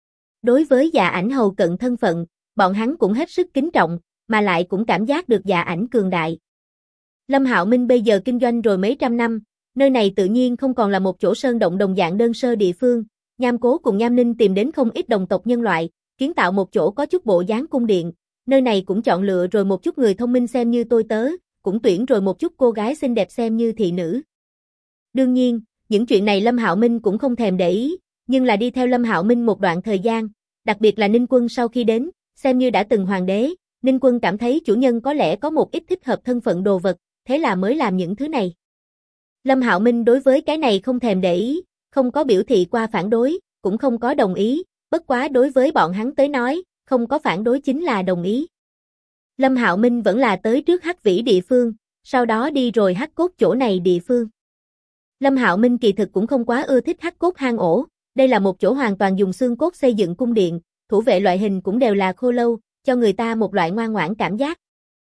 Đối với Dạ Ảnh hầu cận thân phận, bọn hắn cũng hết sức kính trọng, mà lại cũng cảm giác được Dạ Ảnh cường đại. Lâm Hạo Minh bây giờ kinh doanh rồi mấy trăm năm, nơi này tự nhiên không còn là một chỗ sơn động đồng dạng đơn sơ địa phương, Nham Cố cùng Nham Ninh tìm đến không ít đồng tộc nhân loại, kiến tạo một chỗ có chút bộ dáng cung điện, nơi này cũng chọn lựa rồi một chút người thông minh xem như tôi tớ, cũng tuyển rồi một chút cô gái xinh đẹp xem như thị nữ. Đương nhiên, những chuyện này Lâm Hạo Minh cũng không thèm để ý, nhưng là đi theo Lâm Hạo Minh một đoạn thời gian, đặc biệt là Ninh Quân sau khi đến, xem như đã từng hoàng đế, Ninh Quân cảm thấy chủ nhân có lẽ có một ít thích hợp thân phận đồ vật, thế là mới làm những thứ này. Lâm Hạo Minh đối với cái này không thèm để ý, không có biểu thị qua phản đối, cũng không có đồng ý, bất quá đối với bọn hắn tới nói, không có phản đối chính là đồng ý. Lâm Hạo Minh vẫn là tới trước Hắc Vĩ địa phương, sau đó đi rồi Hắc Cốt chỗ này địa phương. Lâm Hạo Minh kỳ thực cũng không quá ưa thích Hắc Cốt hang ổ, đây là một chỗ hoàn toàn dùng xương cốt xây dựng cung điện, thủ vệ loại hình cũng đều là khô lâu, cho người ta một loại ngoan ngoãn cảm giác.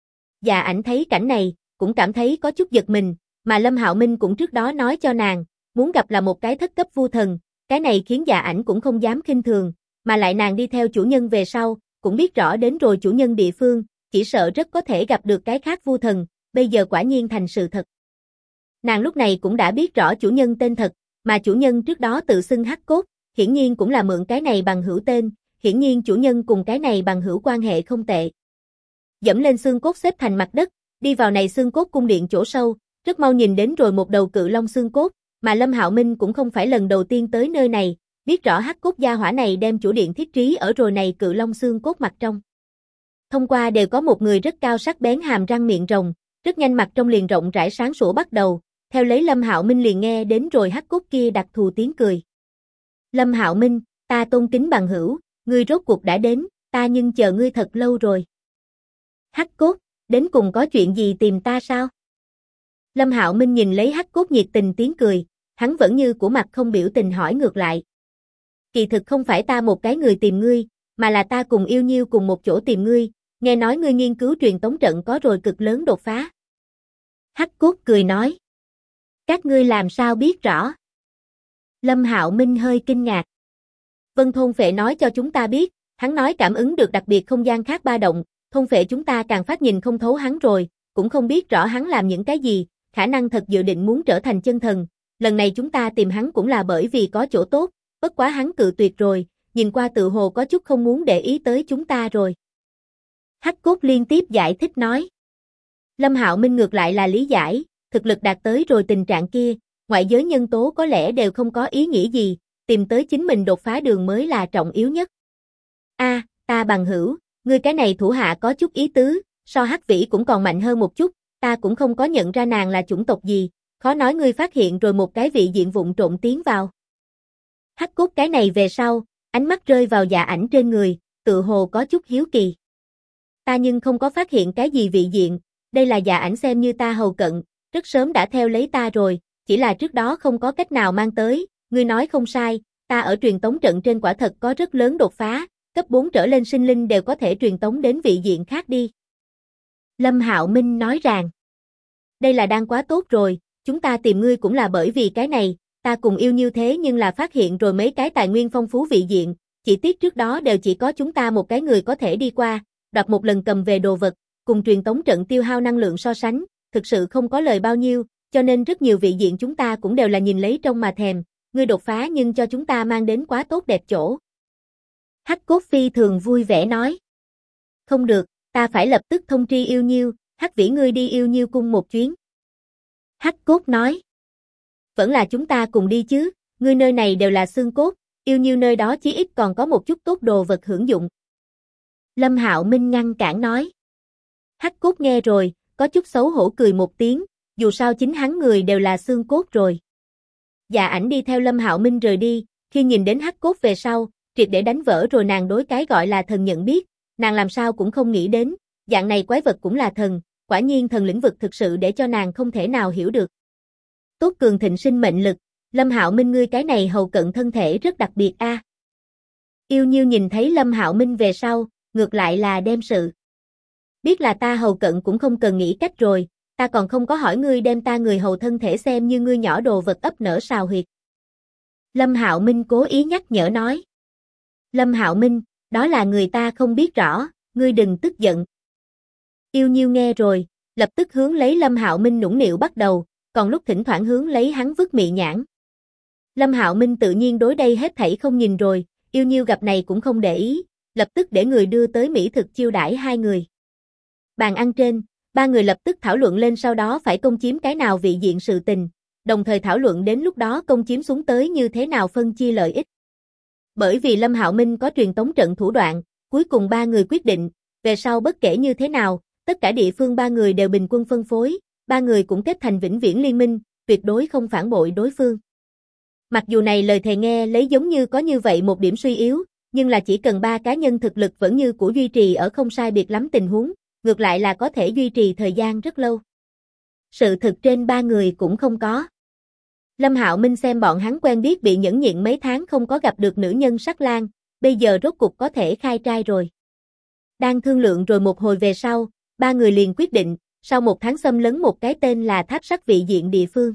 Dạ Ảnh thấy cảnh này, cũng cảm thấy có chút giật mình, mà Lâm Hạo Minh cũng trước đó nói cho nàng, muốn gặp là một cái thất cấp vu thần, cái này khiến Dạ Ảnh cũng không dám khinh thường, mà lại nàng đi theo chủ nhân về sau, cũng biết rõ đến rồi chủ nhân địa phương, chỉ sợ rất có thể gặp được cái khác vu thần, bây giờ quả nhiên thành sự thật. Nàng lúc này cũng đã biết rõ chủ nhân tên thật, mà chủ nhân trước đó tự xưng Hắc Cốt, hiển nhiên cũng là mượn cái này bằng hữu tên, hiển nhiên chủ nhân cùng cái này bằng hữu quan hệ không tệ. Dẫm lên xương cốt xếp thành mặt đất, đi vào này xương cốt cung điện chỗ sâu, rất mau nhìn đến rồi một đầu cự long xương cốt, mà Lâm Hạo Minh cũng không phải lần đầu tiên tới nơi này, biết rõ Hắc Cốt gia hỏa này đem chủ điện thiết trí ở rồi này cự long xương cốt mặt trong. Thông qua đều có một người rất cao sắc bén hàm răng miệng rồng, rất nhanh mặt trong liền rộng rãi sáng sủa bắt đầu, theo lấy Lâm Hạo Minh liền nghe đến rồi Hắc Cốt kia đặc thù tiếng cười. Lâm Hạo Minh, ta tôn kính bằng hữu, ngươi rốt cuộc đã đến, ta nhưng chờ ngươi thật lâu rồi. Hắc Cốt, đến cùng có chuyện gì tìm ta sao? Lâm Hạo Minh nhìn lấy Hắc Cốt nhiệt tình tiếng cười, hắn vẫn như của mặt không biểu tình hỏi ngược lại. Kỳ thực không phải ta một cái người tìm ngươi, mà là ta cùng Yêu Nhiêu cùng một chỗ tìm ngươi, nghe nói ngươi nghiên cứu truyền tống trận có rồi cực lớn đột phá. Hắc Cốt cười nói. Các ngươi làm sao biết rõ? Lâm Hạo Minh hơi kinh ngạc. Vân thôn phệ nói cho chúng ta biết, hắn nói cảm ứng được đặc biệt không gian khác ba động, thôn phệ chúng ta càng phát nhìn không thấu hắn rồi, cũng không biết rõ hắn làm những cái gì, khả năng thật dự định muốn trở thành chân thần, lần này chúng ta tìm hắn cũng là bởi vì có chỗ tốt, bất quá hắn cự tuyệt rồi, nhìn qua tự hồ có chút không muốn để ý tới chúng ta rồi. Hắc Cốt liên tiếp giải thích nói. Lâm Hạo Minh ngược lại là lý giải, thực lực đạt tới rồi tình trạng kia, ngoại giới nhân tố có lẽ đều không có ý nghĩa gì, tìm tới chính mình đột phá đường mới là trọng yếu nhất. Ta bằng hữu, ngươi cái này thủ hạ có chút ý tứ, so Hắc Vĩ cũng còn mạnh hơn một chút, ta cũng không có nhận ra nàng là chủng tộc gì, khó nói ngươi phát hiện rồi một cái vị diện vụng trộn tiến vào. Hắc Cốt cái này về sau, ánh mắt rơi vào Dạ Ảnh trên người, tự hồ có chút hiếu kỳ. Ta nhưng không có phát hiện cái gì vị diện, đây là Dạ Ảnh xem như ta hầu cận, rất sớm đã theo lấy ta rồi, chỉ là trước đó không có cách nào mang tới, ngươi nói không sai, ta ở truyền tống trận trên quả thật có rất lớn đột phá, cấp 4 trở lên sinh linh đều có thể truyền tống đến vị diện khác đi. Lâm Hạo Minh nói rằng, đây là đang quá tốt rồi, chúng ta tìm ngươi cũng là bởi vì cái này, ta cùng yêu như thế nhưng là phát hiện rồi mấy cái tài nguyên phong phú vị diện, chỉ tiếc trước đó đều chỉ có chúng ta một cái người có thể đi qua, đoạt một lần cầm về đồ vật, cùng truyền tống trận tiêu hao năng lượng so sánh, thực sự không có lời bao nhiêu, cho nên rất nhiều vị diện chúng ta cũng đều là nhìn lấy trông mà thèm, ngươi đột phá nhưng cho chúng ta mang đến quá tốt đẹp chỗ. Hắc Cốt phi thường vui vẻ nói. Không được, ta phải lập tức thông tri Yêu Nhiêu, Hắc Vĩ ngươi đi Yêu Nhiêu cung một chuyến. Hắc Cốt nói. Vẫn là chúng ta cùng đi chứ, ngươi nơi này đều là xương cốt, Yêu Nhiêu nơi đó chí ít còn có một chút tốt đồ vật hưởng dụng. Lâm Hạo Minh ngăn cản nói. Hắc Cốt nghe rồi, có chút xấu hổ cười một tiếng, dù sao chính hắn người đều là xương cốt rồi. Dạ Ảnh đi theo Lâm Hạo Minh rời đi, khi nhìn đến Hắc Cốt về sau, triệt để đánh vỡ rồi nàng đối cái gọi là thần nhận biết, nàng làm sao cũng không nghĩ đến, dạng này quái vật cũng là thần, quả nhiên thần lĩnh vực thực sự để cho nàng không thể nào hiểu được. Tốt cường thịnh sinh mệnh lực, Lâm Hạo Minh ngươi cái này hầu cận thân thể rất đặc biệt a. Yêu Nhiêu nhìn thấy Lâm Hạo Minh về sau, ngược lại là đem sự. Biết là ta hầu cận cũng không cần nghĩ cách rồi, ta còn không có hỏi ngươi đem ta người hầu thân thể xem như ngươi nhỏ đồ vật ấp nở sào huyệt. Lâm Hạo Minh cố ý nhắc nhở nói. Lâm Hạo Minh, đó là người ta không biết rõ, ngươi đừng tức giận. Yêu Nhiêu nghe rồi, lập tức hướng lấy Lâm Hạo Minh nũng nịu bắt đầu, còn lúc thỉnh thoảng hướng lấy hắn vứt mị nhãn. Lâm Hạo Minh tự nhiên đối đây hết thảy không nhìn rồi, Yêu Nhiêu gặp này cũng không để ý, lập tức để người đưa tới mỹ thực chiêu đãi hai người. Bàn ăn trên, ba người lập tức thảo luận lên sau đó phải công chiếm cái nào vị diện sự tình, đồng thời thảo luận đến lúc đó công chiếm xuống tới như thế nào phân chia lợi ích. Bởi vì Lâm Hạo Minh có truyền tống trận thủ đoạn, cuối cùng ba người quyết định, về sau bất kể như thế nào, tất cả địa phương ba người đều bình quân phân phối, ba người cũng kết thành vĩnh viễn liên minh, tuyệt đối không phản bội đối phương. Mặc dù này lời thề nghe lấy giống như có như vậy một điểm suy yếu, nhưng là chỉ cần ba cá nhân thực lực vẫn như của duy trì ở không sai biệt lắm tình huống, ngược lại là có thể duy trì thời gian rất lâu. Sự thực trên ba người cũng không có. Lâm Hạo Minh xem bọn hắn quen biết bị nhẫn nhịn mấy tháng không có gặp được nữ nhân sắc lang, bây giờ rốt cục có thể khai trai rồi. Đang thương lượng rồi một hồi về sau, ba người liền quyết định, sau một tháng xâm lấn một cái tên là Tháp Sắt vị diện địa phương.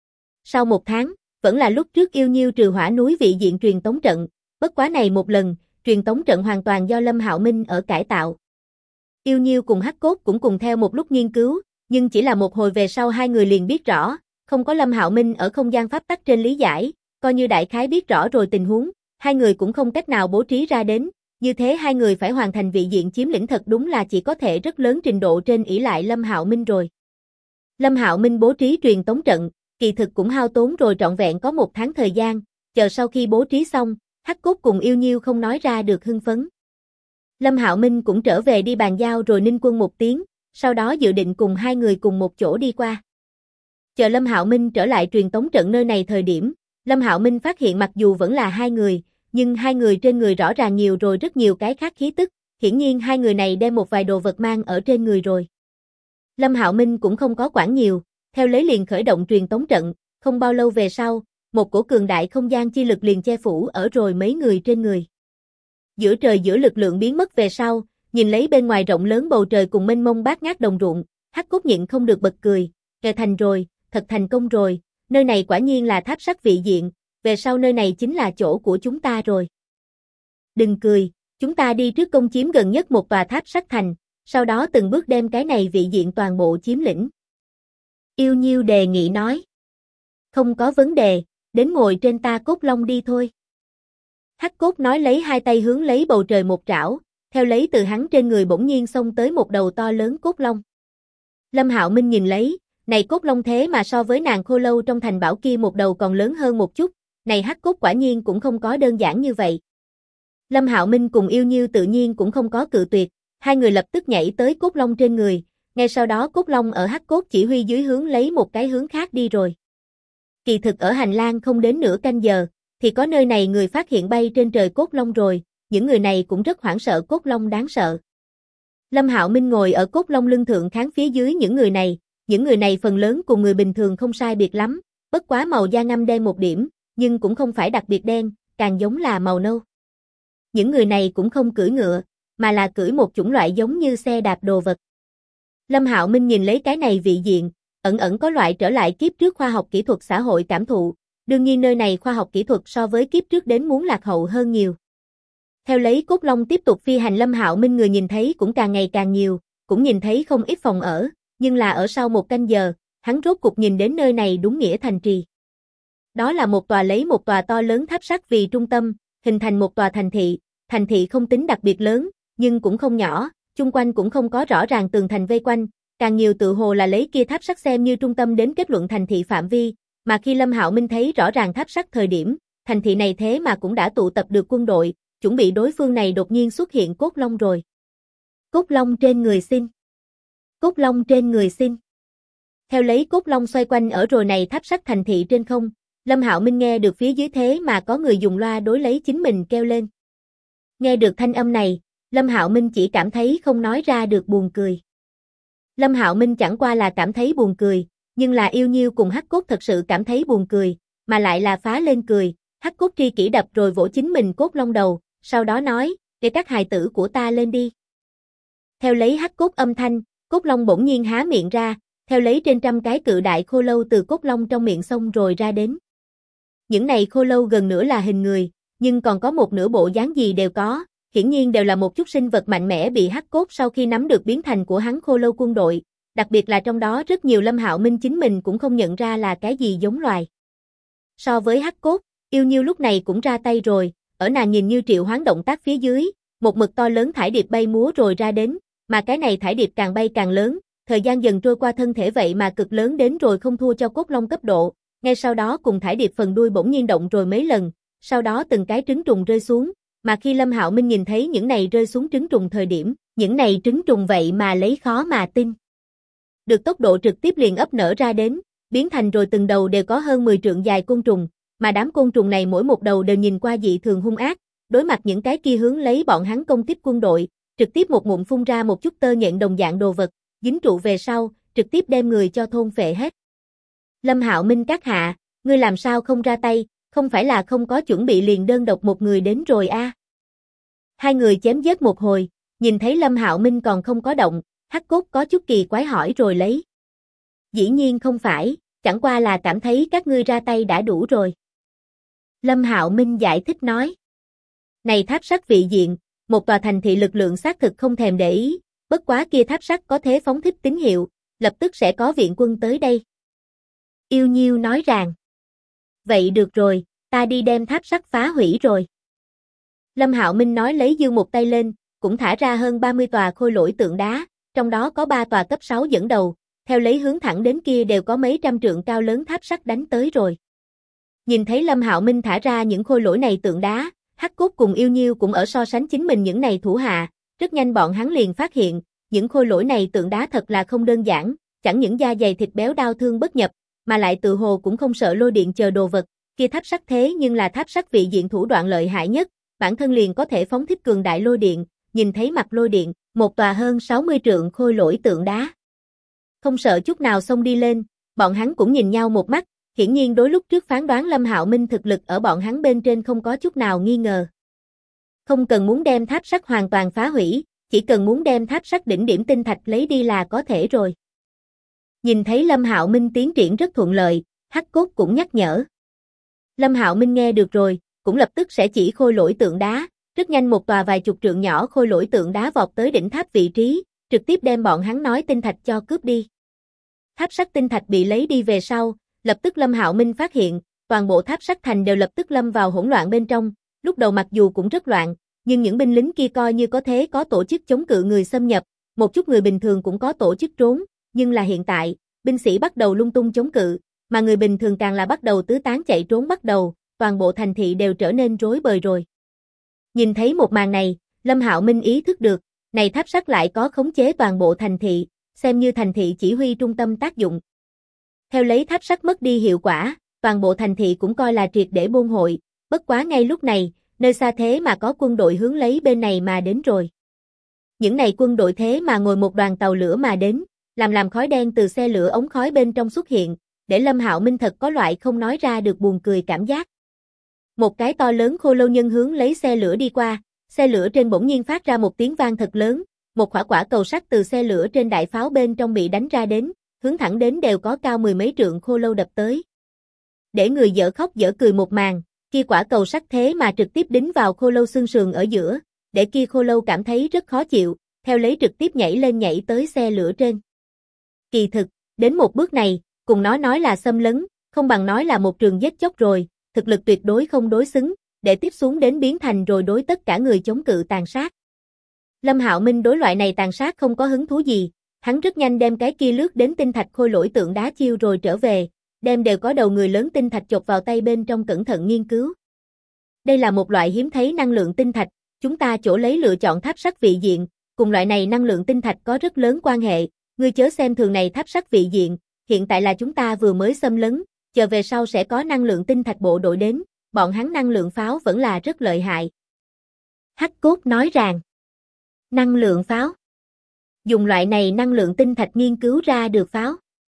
Sau một tháng, vẫn là lúc trước Yêu Nhiêu trừ hỏa núi vị diện truyền tống trận, bất quá này một lần, truyền tống trận hoàn toàn do Lâm Hạo Minh ở cải tạo. Yêu Nhiêu cùng Hắc Cốt cũng cùng theo một lúc nghiên cứu, nhưng chỉ là một hồi về sau hai người liền biết rõ, không có Lâm Hạo Minh ở không gian pháp tắc trên lý giải, coi như đại khái biết rõ rồi tình huống, hai người cũng không cách nào bố trí ra đến, như thế hai người phải hoàn thành vị diện chiếm lĩnh thật đúng là chỉ có thể rất lớn trình độ trên ỷ lại Lâm Hạo Minh rồi. Lâm Hạo Minh bố trí truyền tống trận, kỳ thực cũng hao tốn rồi trọn vẹn có một tháng thời gian, chờ sau khi bố trí xong, Hắc Cốt cùng Yêu Nhiêu không nói ra được hưng phấn. Lâm Hạo Minh cũng trở về đi bàn giao rồi ninh quân một tiếng, sau đó dự định cùng hai người cùng một chỗ đi qua. Chờ Lâm Hạo Minh trở lại truyền tống trận nơi này thời điểm, Lâm Hạo Minh phát hiện mặc dù vẫn là hai người, nhưng hai người trên người rõ ràng nhiều rồi rất nhiều cái khác khí tức, hiển nhiên hai người này đem một vài đồ vật mang ở trên người rồi. Lâm Hạo Minh cũng không có quản nhiều, theo lấy liền khởi động truyền tống trận, không bao lâu về sau, một cổ cường đại không gian chi lực liền che phủ ở rồi mấy người trên người. Giữa trời giữa lực lượng biến mất về sau, nhìn lấy bên ngoài rộng lớn bầu trời cùng mênh mông bát ngát đồng ruộng, Hắc Cốt nhịn không được bật cười, kề thành rồi, thật thành công rồi, nơi này quả nhiên là Tháp Sắt vị diện, về sau nơi này chính là chỗ của chúng ta rồi. Đừng cười, chúng ta đi trước công chiếm gần nhất một tòa tháp sắt thành, sau đó từng bước đem cái này vị diện toàn bộ chiếm lĩnh. Yêu Nhiêu đề nghị nói. Không có vấn đề, đến ngồi trên ta cốt long đi thôi. Hắc Cốt nói lấy hai tay hướng lấy bầu trời một trảo, theo lấy từ hắn trên người bỗng nhiên xông tới một đầu to lớn cốt long. Lâm Hạo Minh nhìn lấy, này cốt long thế mà so với nàng khô lâu trong thành bảo kia một đầu còn lớn hơn một chút, này Hắc Cốt quả nhiên cũng không có đơn giản như vậy. Lâm Hạo Minh cùng Yêu Nhiêu tự nhiên cũng không có cự tuyệt, Hai người lập tức nhảy tới Cốt Long trên người, ngay sau đó Cốt Long ở Hắc Cốt chỉ huy dưới hướng lấy một cái hướng khác đi rồi. Kỳ thực ở hành lang không đến nửa canh giờ, thì có nơi này người phát hiện bay trên trời Cốt Long rồi, những người này cũng rất hoảng sợ Cốt Long đáng sợ. Lâm Hạo Minh ngồi ở Cốt Long lưng thượng kháng phía dưới những người này phần lớn cùng người bình thường không sai biệt lắm, bất quá màu da ngăm đen một điểm, nhưng cũng không phải đặc biệt đen, càng giống là màu nâu. Những người này cũng không cưỡi ngựa, mà là cưỡi một chủng loại giống như xe đạp đồ vật. Lâm Hạo Minh nhìn lấy cái này vị diện, ẩn ẩn có loại trở lại kiếp trước khoa học kỹ thuật xã hội cảm thụ, đương nhiên nơi này khoa học kỹ thuật so với kiếp trước đến muốn lạc hậu hơn nhiều. Theo lấy Cốt Long tiếp tục phi hành, Lâm Hạo Minh người nhìn thấy cũng càng ngày càng nhiều, cũng nhìn thấy không ít phòng ở, nhưng là ở sau một canh giờ, hắn rốt cục nhìn đến nơi này đúng nghĩa thành trì. Đó là một tòa lấy một tòa to lớn tháp sắt vì trung tâm, hình thành một tòa thành thị không tính đặc biệt lớn, nhưng cũng không nhỏ, chung quanh cũng không có rõ ràng tường thành vây quanh, càng nhiều tự hồ là lấy kia tháp sắt xem như trung tâm đến kết luận thành thị phạm vi, mà khi Lâm Hạo Minh thấy rõ ràng tháp sắt thời điểm, thành thị này thế mà cũng đã tụ tập được quân đội, chuẩn bị đối phương này đột nhiên xuất hiện Cốt Long rồi. Cốt Long trên người xin. Cốt Long trên người xin. Theo lấy Cốt Long xoay quanh ở rồi này tháp sắt thành thị trên không, Lâm Hạo Minh nghe được phía dưới thế mà có người dùng loa đối lấy chính mình kêu lên. Nghe được thanh âm này, Lâm Hạo Minh chỉ cảm thấy không nói ra được buồn cười. Lâm Hạo Minh chẳng qua là cảm thấy buồn cười, nhưng là Yêu Nhiêu cùng Hắc Cốt thật sự cảm thấy buồn cười, mà lại là phá lên cười. Hắc Cốt tri kỷ đập rồi vỗ chính mình Cốt Long đầu, sau đó nói, để các hài tử của ta lên đi. Theo lấy Hắc Cốt âm thanh, Cốt Long bỗng nhiên há miệng ra, theo lấy trên trăm cái cự đại khô lâu từ Cốt Long trong miệng xông rồi ra đến. Những này khô lâu gần nửa là hình người, nhưng còn có một nửa bộ dáng gì đều có, hiển nhiên đều là một chút sinh vật mạnh mẽ bị Hắc Cốt sau khi nắm được biến thành của hắn khô lâu quân đội, đặc biệt là trong đó rất nhiều Lâm Hạo Minh chính mình cũng không nhận ra là cái gì giống loài. So với Hắc Cốt, Yêu Nhiêu lúc này cũng ra tay rồi, ở nàng nhìn như triệu hoán động tác phía dưới, một mực to lớn thải điệp bay múa rồi ra đến, mà cái này thải điệp càng bay càng lớn, thời gian dần trôi qua thân thể vậy mà cực lớn đến rồi không thua cho Cốt Long cấp độ, ngay sau đó cùng thải điệp phần đuôi bỗng nhiên động rồi mấy lần, sau đó từng cái trứng trùng rơi xuống, mà khi Lâm Hạo Minh nhìn thấy những này rơi xuống trứng trùng thời điểm, những này trứng trùng vậy mà lấy khó mà tin. Được tốc độ trực tiếp liền ấp nở ra đến, biến thành rồi từng đầu đều có hơn 10 trượng dài côn trùng, mà đám côn trùng này mỗi một đầu đều nhìn qua dị thường hung ác, đối mặt những cái kia hướng lấy bọn hắn công kích quân đội, trực tiếp một ngụm phun ra một chút tơ nhện đồng dạng đồ vật, dính trụ về sau, trực tiếp đem người cho thôn phệ hết. Lâm Hạo Minh các hạ, ngươi làm sao không ra tay, không phải là không có chuẩn bị liền đơn độc một người đến rồi a? Hai người chém giết một hồi, nhìn thấy Lâm Hạo Minh còn không có động, Hắc Cốt có chút kỳ quái hỏi rồi lấy. Dĩ nhiên không phải, chẳng qua là cảm thấy các ngươi ra tay đã đủ rồi. Lâm Hạo Minh giải thích nói. Này tháp sắt vị diện, một tòa thành thị lực lượng xác thực không thèm để ý, bất quá kia tháp sắt có thế phóng thích tín hiệu, lập tức sẽ có viện quân tới đây. Yêu Nhiêu nói rằng. Vậy được rồi, ta đi đem tháp sắt phá hủy rồi. Lâm Hạo Minh nói lấy giương một tay lên, cũng thả ra hơn 30 tòa khôi lỗi tượng đá, trong đó có 3 tòa cấp 6 dẫn đầu, theo lấy hướng thẳng đến kia đều có mấy trăm trượng cao lớn tháp sắt đánh tới rồi. Nhìn thấy Lâm Hạo Minh thả ra những khôi lỗi này tượng đá, Hắc Cốt cùng Yêu Nhiêu cũng ở so sánh chính mình những này thủ hạ, rất nhanh bọn hắn liền phát hiện, những khôi lỗi này tượng đá thật là không đơn giản, chẳng những da dày thịt béo đau thương bất nhập, mà lại tự hồ cũng không sợ lôi điện chờ đồ vật, kia tháp sắt thế nhưng là tháp sắt vị diện thủ đoạn lợi hại nhất, bản thân liền có thể phóng thích cường đại lôi điện, nhìn thấy mặt lôi điện, một tòa hơn 60 trượng khôi lỗi tượng đá. Không sợ chút nào xông đi lên, bọn hắn cũng nhìn nhau một mắt, hiển nhiên đối lúc trước phán đoán Lâm Hạo Minh thực lực ở bọn hắn bên trên không có chút nào nghi ngờ. Không cần muốn đem tháp sắt hoàn toàn phá hủy, chỉ cần muốn đem tháp sắt đỉnh điểm tinh thạch lấy đi là có thể rồi. Nhìn thấy Lâm Hạo Minh tiến triển rất thuận lợi, Hắc Cốt cũng nhắc nhở. Lâm Hạo Minh nghe được rồi, cũng lập tức sẽ chỉ khôi lỗi tượng đá, rất nhanh một tòa vài chục trượng nhỏ khôi lỗi tượng đá vọt tới đỉnh tháp vị trí, trực tiếp đem bọn hắn nói tinh thạch cho cướp đi. Tháp sắt tinh thạch bị lấy đi về sau, lập tức Lâm Hạo Minh phát hiện, toàn bộ tháp sắt thành đều lập tức lâm vào hỗn loạn bên trong, lúc đầu mặc dù cũng rất loạn, nhưng những binh lính kia coi như có thế có tổ chức chống cự người xâm nhập, một chút người bình thường cũng có tổ chức trốn, nhưng là hiện tại, binh sĩ bắt đầu lung tung chống cự, mà người bình thường càng là bắt đầu tứ tán chạy trốn bắt đầu, toàn bộ thành thị đều trở nên rối bời rồi. Nhìn thấy một màn này, Lâm Hạo Minh ý thức được, Này tháp sắt lại có khống chế toàn bộ thành thị, xem như thành thị chỉ huy trung tâm tác dụng. Theo lấy tháp sắt mất đi hiệu quả, toàn bộ thành thị cũng coi là triệt để buôn hội, bất quá ngay lúc này, nơi xa thế mà có quân đội hướng lấy bên này mà đến rồi. Những này quân đội thế mà ngồi một đoàn tàu lửa mà đến, làm khói đen từ xe lửa ống khói bên trong xuất hiện, để Lâm Hạo Minh thật có loại không nói ra được buồn cười cảm giác. Một cái to lớn khô lâu nhân hướng lấy xe lửa đi qua, xe lửa trên bỗng nhiên phát ra một tiếng vang thật lớn, một quả cầu sắt từ xe lửa trên đại pháo bên trong bị đánh ra đến, hướng thẳng đến đều có cao mười mấy trượng khô lâu đập tới. Để người dở khóc dở cười một màn, kia quả cầu sắt thế mà trực tiếp đính vào khô lâu xương sườn ở giữa, để kia khô lâu cảm thấy rất khó chịu, theo lấy trực tiếp nhảy tới xe lửa trên. Kỳ thực, đến một bước này, cùng nó nói là xâm lấn, không bằng nói là một trường giết chóc rồi, thực lực tuyệt đối không đối xứng, để tiếp xuống đến biến thành rồi đối tất cả người chống cự tàn sát. Lâm Hạo Minh đối loại này tàn sát không có hứng thú gì, hắn rất nhanh đem cái kia lướt đến tinh thạch khôi lỗi tượng đá chiêu rồi trở về, đem đều có đầu người lớn tinh thạch chộp vào tay bên trong cẩn thận nghiên cứu. Đây là một loại hiếm thấy năng lượng tinh thạch, chúng ta chỗ lấy lựa chọn tháp sắt vị diện, cùng loại này năng lượng tinh thạch có rất lớn quan hệ, ngươi chớ xem thường này tháp sắt vị diện, hiện tại là chúng ta vừa mới xâm lấn, chờ về sau sẽ có năng lượng tinh thạch bộ đội đến, bọn hắn năng lượng pháo vẫn là rất lợi hại. Hắc Cốt nói rằng, năng lượng pháo. Dùng loại này năng lượng tinh thạch nghiên cứu ra được pháo.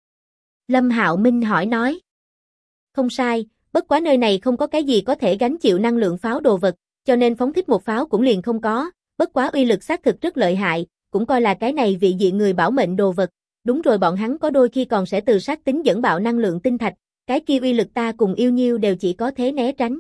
Lâm Hạo Minh hỏi nói. Không sai, bất quá nơi này không có cái gì có thể gánh chịu năng lượng pháo đồ vật, cho nên phóng thích một pháo cũng liền không có, bất quá uy lực xác thực rất lợi hại, cũng coi là cái này vị diện người bảo mệnh đồ vật. Đúng rồi, bọn hắn có đôi khi còn sẽ từ sát tính dẫn bạo năng lượng tinh thạch, cái kia uy lực ta cùng yêu nhiêu đều chỉ có thế né tránh.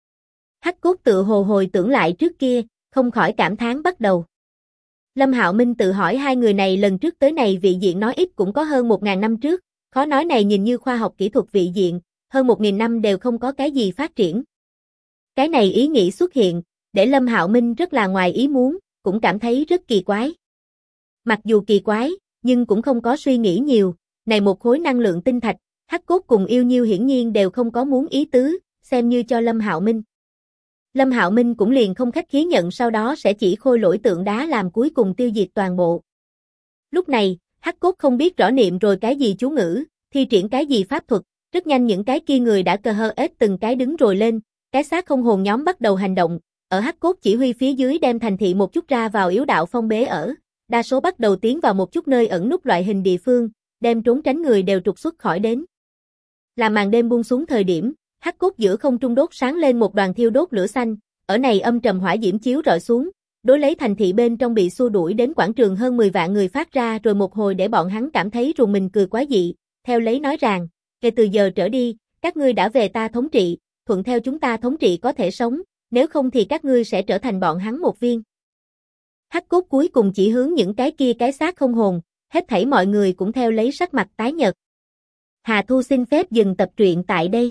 Hắc Cốt tự hồ hồi tưởng lại trước kia, không khỏi cảm thán bắt đầu. Lâm Hạo Minh tự hỏi hai người này lần trước tới này vị diện nói ít cũng có hơn 1.000 năm trước, khó nói này nhìn như khoa học kỹ thuật vị diện, hơn 1.000 năm đều không có cái gì phát triển. Cái này ý nghĩ xuất hiện, để Lâm Hạo Minh rất là ngoài ý muốn, cũng cảm thấy rất kỳ quái. Mặc dù kỳ quái, nhưng cũng không có suy nghĩ nhiều, này một khối năng lượng tinh thạch, Hắc Cốt cùng yêu nhiêu hiển nhiên đều không có muốn ý tứ, xem như cho Lâm Hạo Minh. Lâm Hạo Minh cũng liền không khách khí nhận, sau đó sẽ chỉ khôi lỗi tượng đá làm cuối cùng tiêu diệt toàn bộ. Lúc này, Hắc Cốt không biết rõ niệm rồi cái gì chú ngữ, thi triển cái gì pháp thuật, rất nhanh những cái kia người đã cờ hơ ết từng cái đứng rồi lên, cái xác không hồn nhóm bắt đầu hành động, ở Hắc Cốt chỉ huy phía dưới đem thành thị một chút ra vào yếu đạo phong bế ở, đa số bắt đầu tiến vào một chút nơi ẩn núp loại hình địa phương, đem trốn tránh người đều trục xuất khỏi đến. Là màn đêm buông xuống thời điểm, Hắc Cốt giữa không trung đốt sáng lên một đoàn thiêu đốt lửa xanh, ở này âm trầm hỏa diễm chiếu rọi xuống, đối lấy thành thị bên trong bị xua đuổi đến quảng trường hơn 10 vạn người phát ra rồi một hồi để bọn hắn cảm thấy rùng mình cười quái dị, theo lấy nói rằng, kể từ giờ trở đi, các ngươi đã về ta thống trị, thuận theo chúng ta thống trị có thể sống, nếu không thì các ngươi sẽ trở thành bọn hắn một viên. Hắc Cốt cuối cùng chỉ hướng những cái kia cái xác không hồn, hết thảy mọi người cũng theo lấy sắc mặt tái nhợt. Hà Thu xin phép dừng tập truyện tại đây.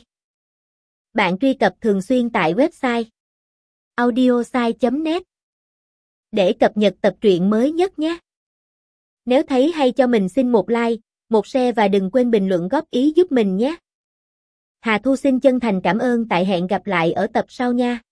Bạn truy cập thường xuyên tại website audiosai.net để cập nhật tập truyện mới nhất nhé. Nếu thấy hay cho mình xin một like, một share và đừng quên bình luận góp ý giúp mình nhé. Hà Thu xin chân thành cảm ơn, tại hẹn gặp lại ở tập sau nha.